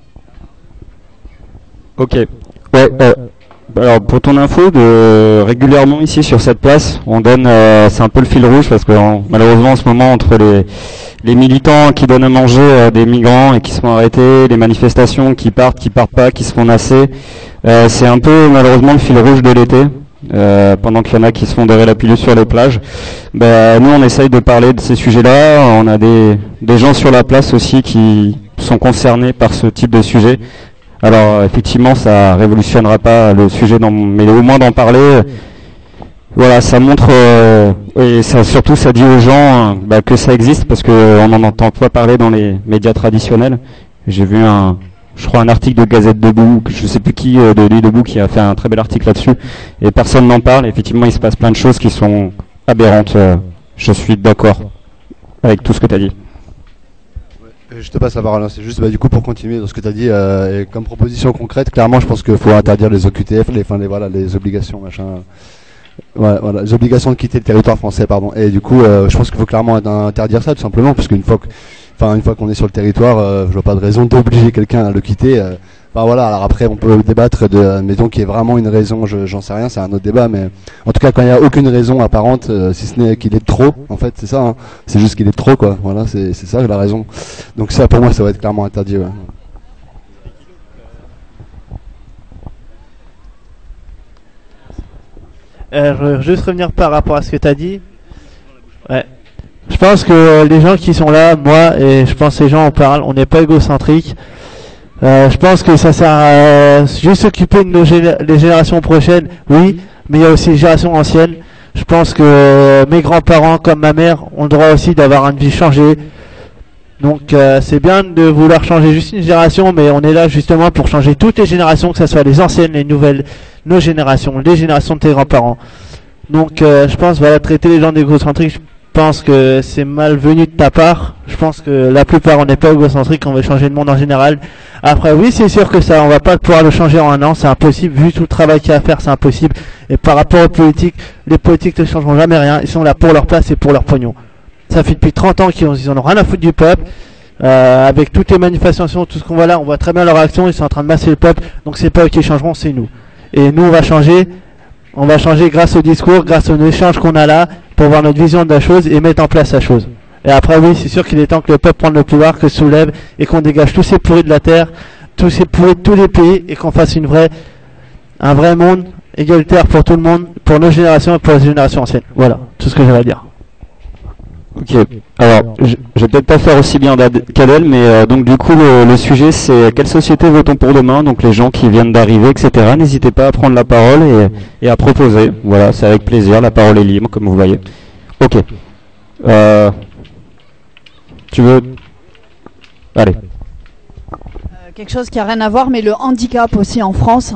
Speaker 3: Ok. Ouais. Alors pour ton info, régulièrement ici sur cette place, on donne, c'est un peu le fil rouge parce que malheureusement en ce moment entre les militants qui donnent à manger à des migrants et qui se font arrêter, les manifestations qui partent pas, qui se font nasser, c'est un peu malheureusement le fil rouge de l'été. Pendant qu'il y en a qui se font dorer la pilule sur les plages, nous on essaye de parler de ces sujets-là. On a des gens sur la place aussi qui sont concernés par ce type de sujet. Alors effectivement ça révolutionnera pas le sujet, mais au moins d'en parler, voilà, ça montre et ça surtout ça dit aux gens que ça existe parce que on n'en entend pas parler dans les médias traditionnels. J'ai vu je crois un article de Gazette Debout, je sais plus qui de Nuit Debout qui a fait un très bel article là-dessus et personne n'en parle. Effectivement, il se passe plein de choses qui sont aberrantes. Je suis d'accord avec tout ce que tu as dit.
Speaker 4: Je te passe la parole, c'est juste du coup pour continuer dans ce que tu as dit et comme proposition concrète, clairement je pense qu'il faut interdire les OQTF, les obligations machin. Voilà, les obligations de quitter le territoire français, pardon. Et du coup, je pense qu'il faut clairement interdire ça tout simplement parce qu'une fois qu'on est sur le territoire, je vois pas de raison d'obliger quelqu'un à le quitter. Voilà, alors après on peut débattre mais donc il y a vraiment une raison, j'en sais rien, c'est un autre débat, mais en tout cas quand il n'y a aucune raison apparente, si ce n'est qu'il est trop, en fait c'est ça, hein, c'est juste qu'il est trop quoi, voilà, c'est ça la raison. Donc ça pour moi ça va être clairement interdit. Ouais.
Speaker 7: Je veux juste revenir par rapport à ce que tu as dit. Ouais. Je pense que les gens qui sont là, moi et je pense que les gens en parlent, on n'est pas égocentrique. Je pense que ça sert à juste s'occuper de les générations prochaines, oui, mais il y a aussi les générations anciennes. Je pense que mes grands-parents, comme ma mère, ont le droit aussi d'avoir une vie changée. Donc c'est bien de vouloir changer juste une génération, mais on est là justement pour changer toutes les générations, que ce soit les anciennes, les nouvelles, nos générations, les générations de tes grands-parents. Donc je pense, voilà, traiter les gens d'égocentriques, je pense que c'est malvenu de ta part. Je pense que la plupart on n'est pas égocentrique, on veut changer le monde en général. Après oui, c'est sûr que ça, on va pas pouvoir le changer en un an, c'est impossible, vu tout le travail qu'il y a à faire, c'est impossible. Et par rapport aux politiques, les politiques ne changeront jamais rien, ils sont là pour leur place et pour leur pognon. Ça fait depuis 30 ans qu'ils en ont rien à foutre du peuple. Avec toutes les manifestations, tout ce qu'on voit là, on voit très bien leur action, ils sont en train de masser le peuple, donc c'est pas eux qui changeront, c'est nous. Et nous on va changer grâce au discours, grâce aux échanges qu'on a là, pour voir notre vision de la chose et mettre en place la chose. Et après oui, c'est sûr qu'il est temps que le peuple prenne le pouvoir, que se soulève et qu'on dégage tous ces pourris de la terre, tous ces pourris de tous les pays et qu'on fasse un vrai monde égalitaire pour tout le monde, pour nos générations et pour les générations anciennes. Voilà, tout ce que j'avais à dire.
Speaker 3: Ok, alors je vais peut-être pas faire aussi bien qu'Adèle, mais donc du coup le sujet c'est quelle société veut-on pour demain, donc les gens qui viennent d'arriver, etc. N'hésitez pas à prendre la parole et à proposer, voilà, c'est avec plaisir, la parole est libre comme vous voyez. Ok, tu veux... Allez.
Speaker 17: Quelque chose qui a rien à voir, mais le handicap aussi en France.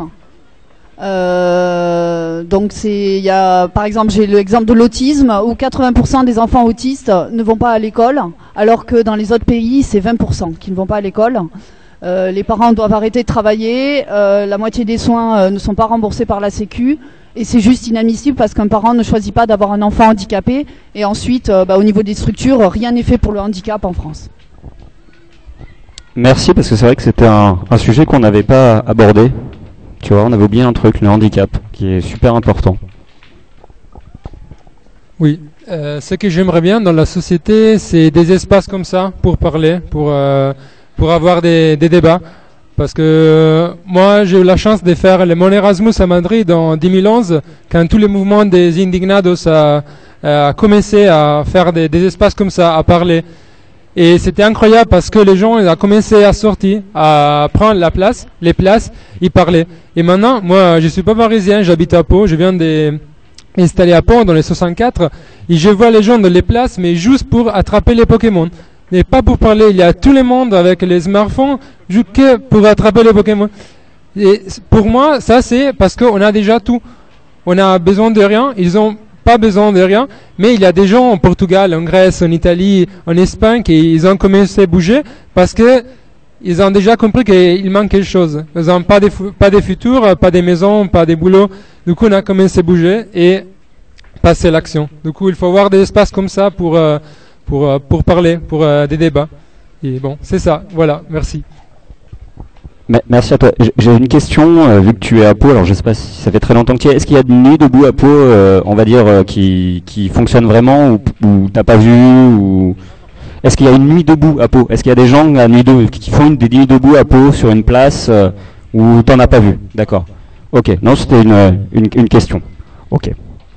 Speaker 17: Donc il y a, par exemple, j'ai l'exemple de l'autisme où 80% des enfants autistes ne vont pas à l'école, alors que dans les autres pays c'est 20% qui ne vont pas à l'école. Les parents doivent arrêter de travailler, la moitié des soins ne sont pas remboursés par la Sécu, et c'est juste inadmissible parce qu'un parent ne choisit pas d'avoir un enfant handicapé, et ensuite au niveau des structures, rien n'est fait pour le handicap en France.
Speaker 3: Merci, parce que c'est vrai que c'était un sujet qu'on n'avait pas abordé. Tu vois, on avait oublié un truc, le handicap, qui est super important.
Speaker 18: Oui, Ce que j'aimerais bien dans la société, c'est des espaces comme ça pour parler, pour avoir des débats. Parce que moi, j'ai eu la chance de faire mon Erasmus à Madrid en 2011, quand tous les mouvements des Indignados a commencé à faire des espaces comme ça, à parler. Et c'était incroyable parce que les gens ils ont commencé à sortir, à prendre les places, ils parlaient. Et maintenant, moi, je suis pas parisien, j'habite à Pau, je viens d'installer à Pau dans les 64, et je vois les gens dans les places, mais juste pour attraper les Pokémon. Et pas pour parler, il y a tout le monde avec les smartphones, juste que pour attraper les Pokémon. Et pour moi, ça c'est parce qu'on a déjà tout. On a besoin de rien, ils ont pas besoin de rien, mais il y a des gens en Portugal, en Grèce, en Italie, en Espagne qui ils ont commencé à bouger parce que ils ont déjà compris qu'il manque quelque chose. Ils n'ont pas de futur, pas de maison, pas de boulot. Du coup, on a commencé à bouger et passer à l'action. Du coup, il faut avoir des espaces comme ça pour parler, pour des débats. Et bon, c'est ça. Voilà, merci.
Speaker 3: Merci à toi. J'ai une question, vu que tu es à Pau, alors je sais pas si ça fait très longtemps que tu y es. Est-ce qu'il y a une nuit debout à Pau, on va dire, qui fonctionne vraiment ou t'as pas vu ou... Est-ce qu'il y a une nuit debout à Pau? Est-ce qu'il y a des gens qui font des nuits debout à Pau sur une place où t'en as pas vu? D'accord. Ok. Non, c'était une question. Ok.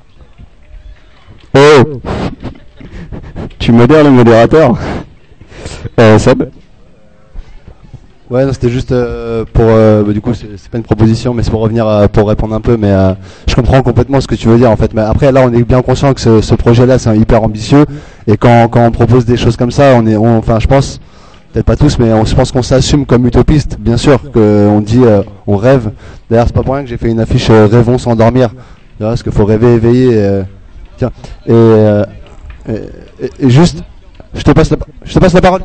Speaker 3: Oh tu modères le modérateur Seb.
Speaker 4: Ouais, non, c'était juste du coup, c'est pas une proposition, mais c'est pour revenir pour répondre un peu. Mais je comprends complètement ce que tu veux dire en fait. Mais après, là, on est bien conscient que ce projet-là, c'est hyper ambitieux. Et quand on propose des choses comme ça, enfin, je pense, peut-être pas tous, mais je pense qu'on s'assume comme utopiste. Bien sûr, qu'on dit, on rêve. D'ailleurs, c'est pas pour rien que j'ai fait une affiche rêvons sans dormir. Parce qu'il faut rêver éveillé. Tiens. Et juste, je te passe la parole.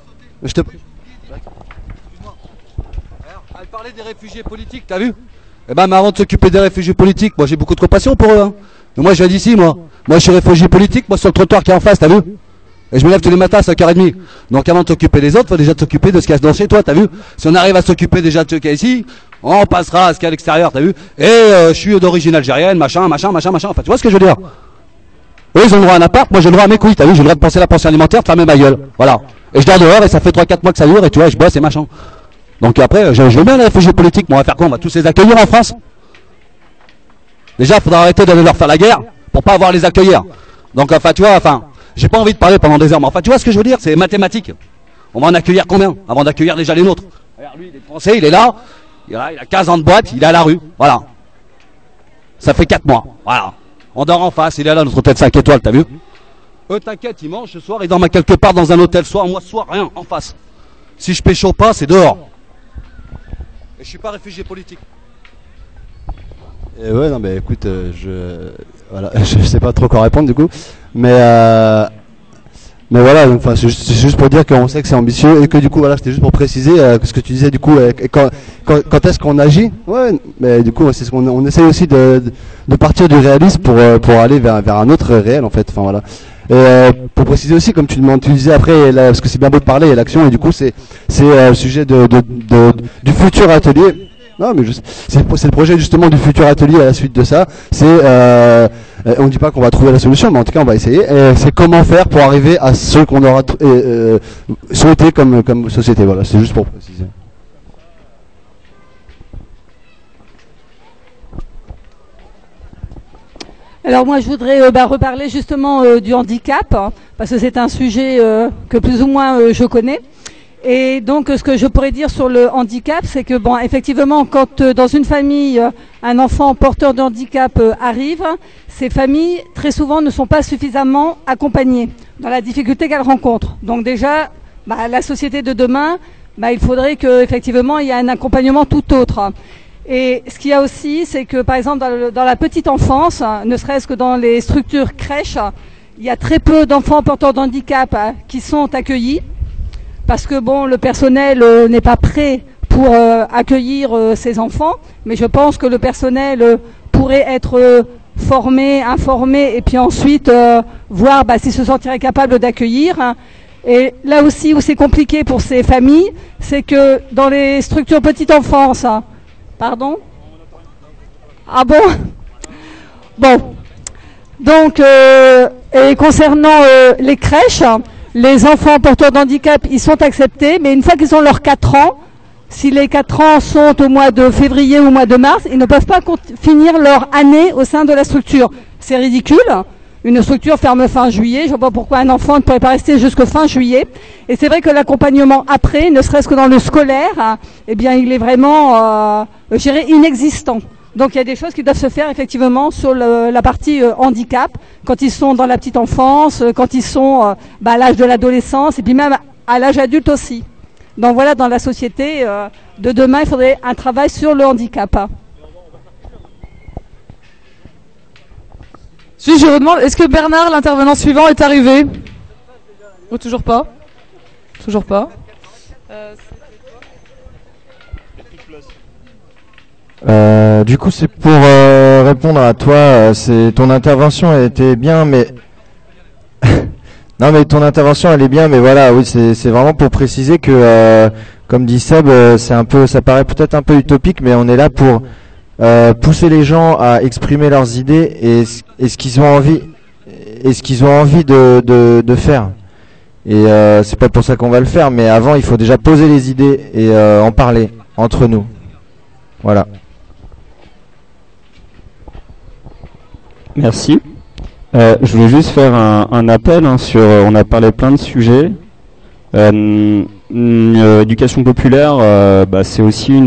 Speaker 19: Elle parlait des réfugiés politiques, t'as vu? Eh ben, mais avant de s'occuper des réfugiés politiques, moi j'ai beaucoup de compassion pour eux. Hein. Mais moi je viens d'ici, moi. Moi je suis réfugié politique, moi sur le trottoir qui est en face, t'as vu? Et je me lève tous les matins à 5h30. Donc avant de t'occuper des autres, faut déjà t'occuper de ce qu'il y a dans chez toi, t'as vu? Si on arrive à s'occuper déjà de ce qu'il y a ici, on passera à ce qu'il y a à l'extérieur, t'as vu? Et je suis d'origine algérienne, machin. Enfin, tu vois ce que je veux dire? Eux ils ont le droit à un appart, moi j'ai le droit à mes couilles, t'as vu? J'ai le droit de penser la pension alimentaire, de fermer ma gueule. Voilà. Et je dors dehors et ça fait 3-4 mois que ça dure et tu vois, je bosse et machin. Donc après, je veux bien les réfugiés politiques, mais on va faire quoi? On va tous les accueillir en France? Déjà, il faudra arrêter d'aller leur faire la guerre pour pas avoir à les accueillir. Donc enfin, tu vois, j'ai pas envie de parler pendant des heures, mais enfin, tu vois ce que je veux dire? C'est mathématique. On va en accueillir combien avant d'accueillir déjà les nôtres? Regarde, lui, il est français, il est là, il a 15 ans de boîte, il est à la rue, voilà. Ça fait 4 mois, voilà. On dort en face, il est là, notre hôtel 5 étoiles, t'as vu? Eux, t'inquiète, ils mangent ce soir, ils dorment à quelque part dans un hôtel ce soir, moi ce soir, rien, en face. Si je pécho pas, c'est dehors. Et je suis pas réfugié politique.
Speaker 4: Et ouais, non, mais écoute, je sais pas trop quoi répondre du coup, mais voilà, donc c'est juste pour dire qu'on sait que c'est ambitieux et que du coup, voilà, c'était juste pour préciser ce que tu disais du coup, quand est-ce qu'on agit? Ouais, mais du coup, c'est ce on essaye aussi de partir du réalisme pour aller vers un autre réel en fait. Enfin voilà. Et pour préciser aussi, comme tu disais après, parce que c'est bien beau de parler, et l'action, et du coup c'est le sujet du futur atelier. Non, mais c'est le projet justement du futur atelier à la suite de ça. On ne dit pas qu'on va trouver la solution, mais en tout cas on va essayer. C'est comment faire pour arriver à ce qu'on aura souhaité comme société. Voilà, c'est juste pour préciser.
Speaker 15: Alors moi je voudrais reparler justement du handicap, hein, parce que c'est un sujet que plus ou moins je connais. Et donc ce que je pourrais dire sur le handicap, c'est que bon, effectivement, quand dans une famille un enfant porteur de handicap arrive, ces familles très souvent ne sont pas suffisamment accompagnées dans la difficulté qu'elles rencontrent. Donc déjà, la société de demain, il faudrait que effectivement il y ait un accompagnement tout autre. Et ce qu'il y a aussi, c'est que par exemple dans la petite enfance, ne serait-ce que dans les structures crèches, il y a très peu d'enfants porteurs de handicap qui sont accueillis. Parce que bon, le personnel n'est pas prêt pour accueillir ces enfants, mais je pense que le personnel pourrait être formé, informé, et puis ensuite voir s'il se sentirait capable d'accueillir. Et là aussi où c'est compliqué pour ces familles, c'est que dans les structures petite enfance, pardon? Ah bon? Bon. Donc, et concernant les crèches, les enfants porteurs d'handicap, ils sont acceptés, mais une fois qu'ils ont leurs 4 ans, si les 4 ans sont au mois de février ou au mois de mars, ils ne peuvent pas finir leur année au sein de la structure. C'est ridicule. Une structure ferme fin juillet. Je ne vois pas pourquoi un enfant ne pourrait pas rester jusqu'au fin juillet. Et c'est vrai que l'accompagnement après, ne serait-ce que dans le scolaire, eh bien, il est vraiment, je dirais, inexistant. Donc il y a des choses qui doivent se faire effectivement sur la partie handicap, quand ils sont dans la petite enfance, quand ils sont à l'âge de l'adolescence, et puis même à l'âge adulte aussi. Donc voilà, dans la société de demain, il faudrait un travail sur le handicap.
Speaker 1: Si je vous demande, est-ce que Bernard, l'intervenant suivant, est arrivé? Ou toujours pas? Toujours pas.
Speaker 9: Du coup, c'est pour répondre à toi. C'est ton intervention a été bien, mais non, mais ton intervention elle est bien, mais voilà, oui, c'est vraiment pour préciser que, comme dit Seb, c'est un peu, ça paraît peut-être un peu utopique, mais on est là pour pousser les gens à exprimer leurs idées et ce qu'ils ont envie de faire. Et c'est pas pour ça qu'on va le faire, mais avant il faut déjà poser les idées et en parler entre nous. Voilà.
Speaker 3: Merci. Je voulais juste faire un appel sur. On a parlé plein de sujets. Éducation populaire, c'est aussi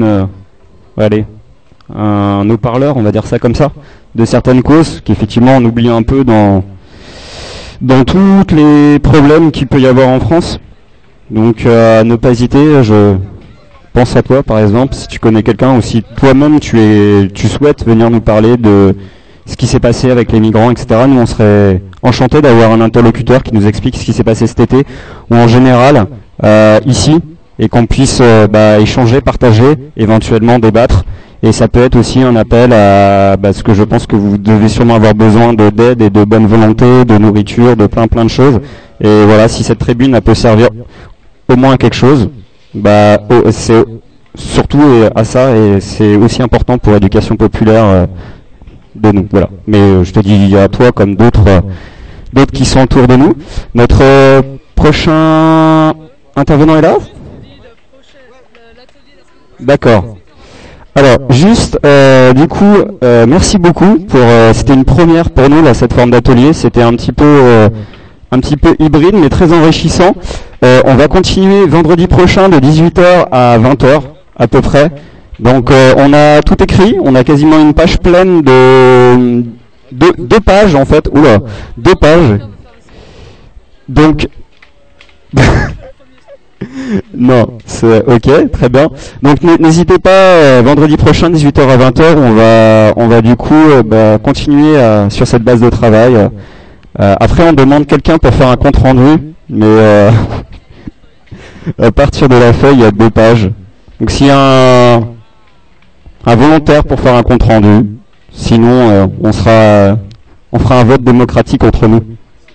Speaker 3: un haut-parleur, on va dire ça comme ça, de certaines causes qu'effectivement on oublie un peu dans tous les problèmes qu'il peut y avoir en France. Donc ne pas hésiter. Je pense à toi par exemple, si tu connais quelqu'un ou si toi-même tu souhaites venir nous parler de ce qui s'est passé avec les migrants, etc. Nous, on serait enchantés d'avoir un interlocuteur qui nous explique ce qui s'est passé cet été, ou en général, ici, et qu'on puisse échanger, partager, éventuellement débattre. Et ça peut être aussi un appel à ce que je pense que vous devez sûrement avoir besoin d'aide et de bonne volonté, de nourriture, de plein de choses. Et voilà, si cette tribune peut servir au moins à quelque chose, c'est surtout à ça, et c'est aussi important pour l'éducation populaire de nous, voilà. Mais je te dis à toi comme d'autres qui sont autour de nous. Notre prochain intervenant est là? D'accord. Alors juste du coup merci beaucoup pour c'était une première pour nous là, cette forme d'atelier. C'était un petit peu hybride mais très enrichissant. On va continuer vendredi prochain de 18h à 20h à peu près. Donc on a tout écrit, on a quasiment une page pleine de deux pages en fait. Oula, 2 pages. Donc non, c'est ok, très bien. Donc n'hésitez pas, vendredi prochain 18h à 20h, on va du coup continuer sur cette base de travail. Après on demande quelqu'un pour faire un compte rendu, mais à partir de la feuille il y a 2 pages. Donc s'il y a un volontaire pour faire un compte rendu, sinon on fera un vote démocratique entre nous.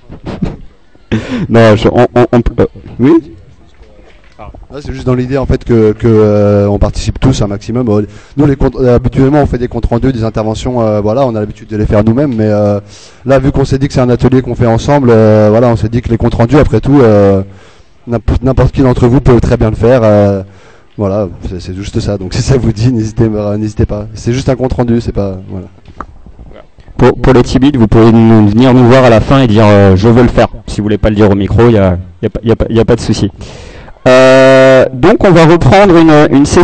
Speaker 3: Non, oui.
Speaker 4: C'est juste dans l'idée en fait que on participe tous un maximum. Nous habituellement on fait des comptes rendus, des interventions, on a l'habitude de les faire nous-mêmes, mais là vu qu'on s'est dit que c'est un atelier qu'on fait ensemble, on s'est dit que les comptes rendus après tout, n'importe qui d'entre vous peut très bien le faire. Voilà, c'est juste ça. Donc si ça vous dit, n'hésitez pas. C'est juste un compte rendu, c'est pas voilà.
Speaker 3: Pour les timides, vous pouvez venir nous voir à la fin et dire je veux le faire. Si vous voulez pas le dire au micro, il y a pas de souci. Donc on va reprendre une session.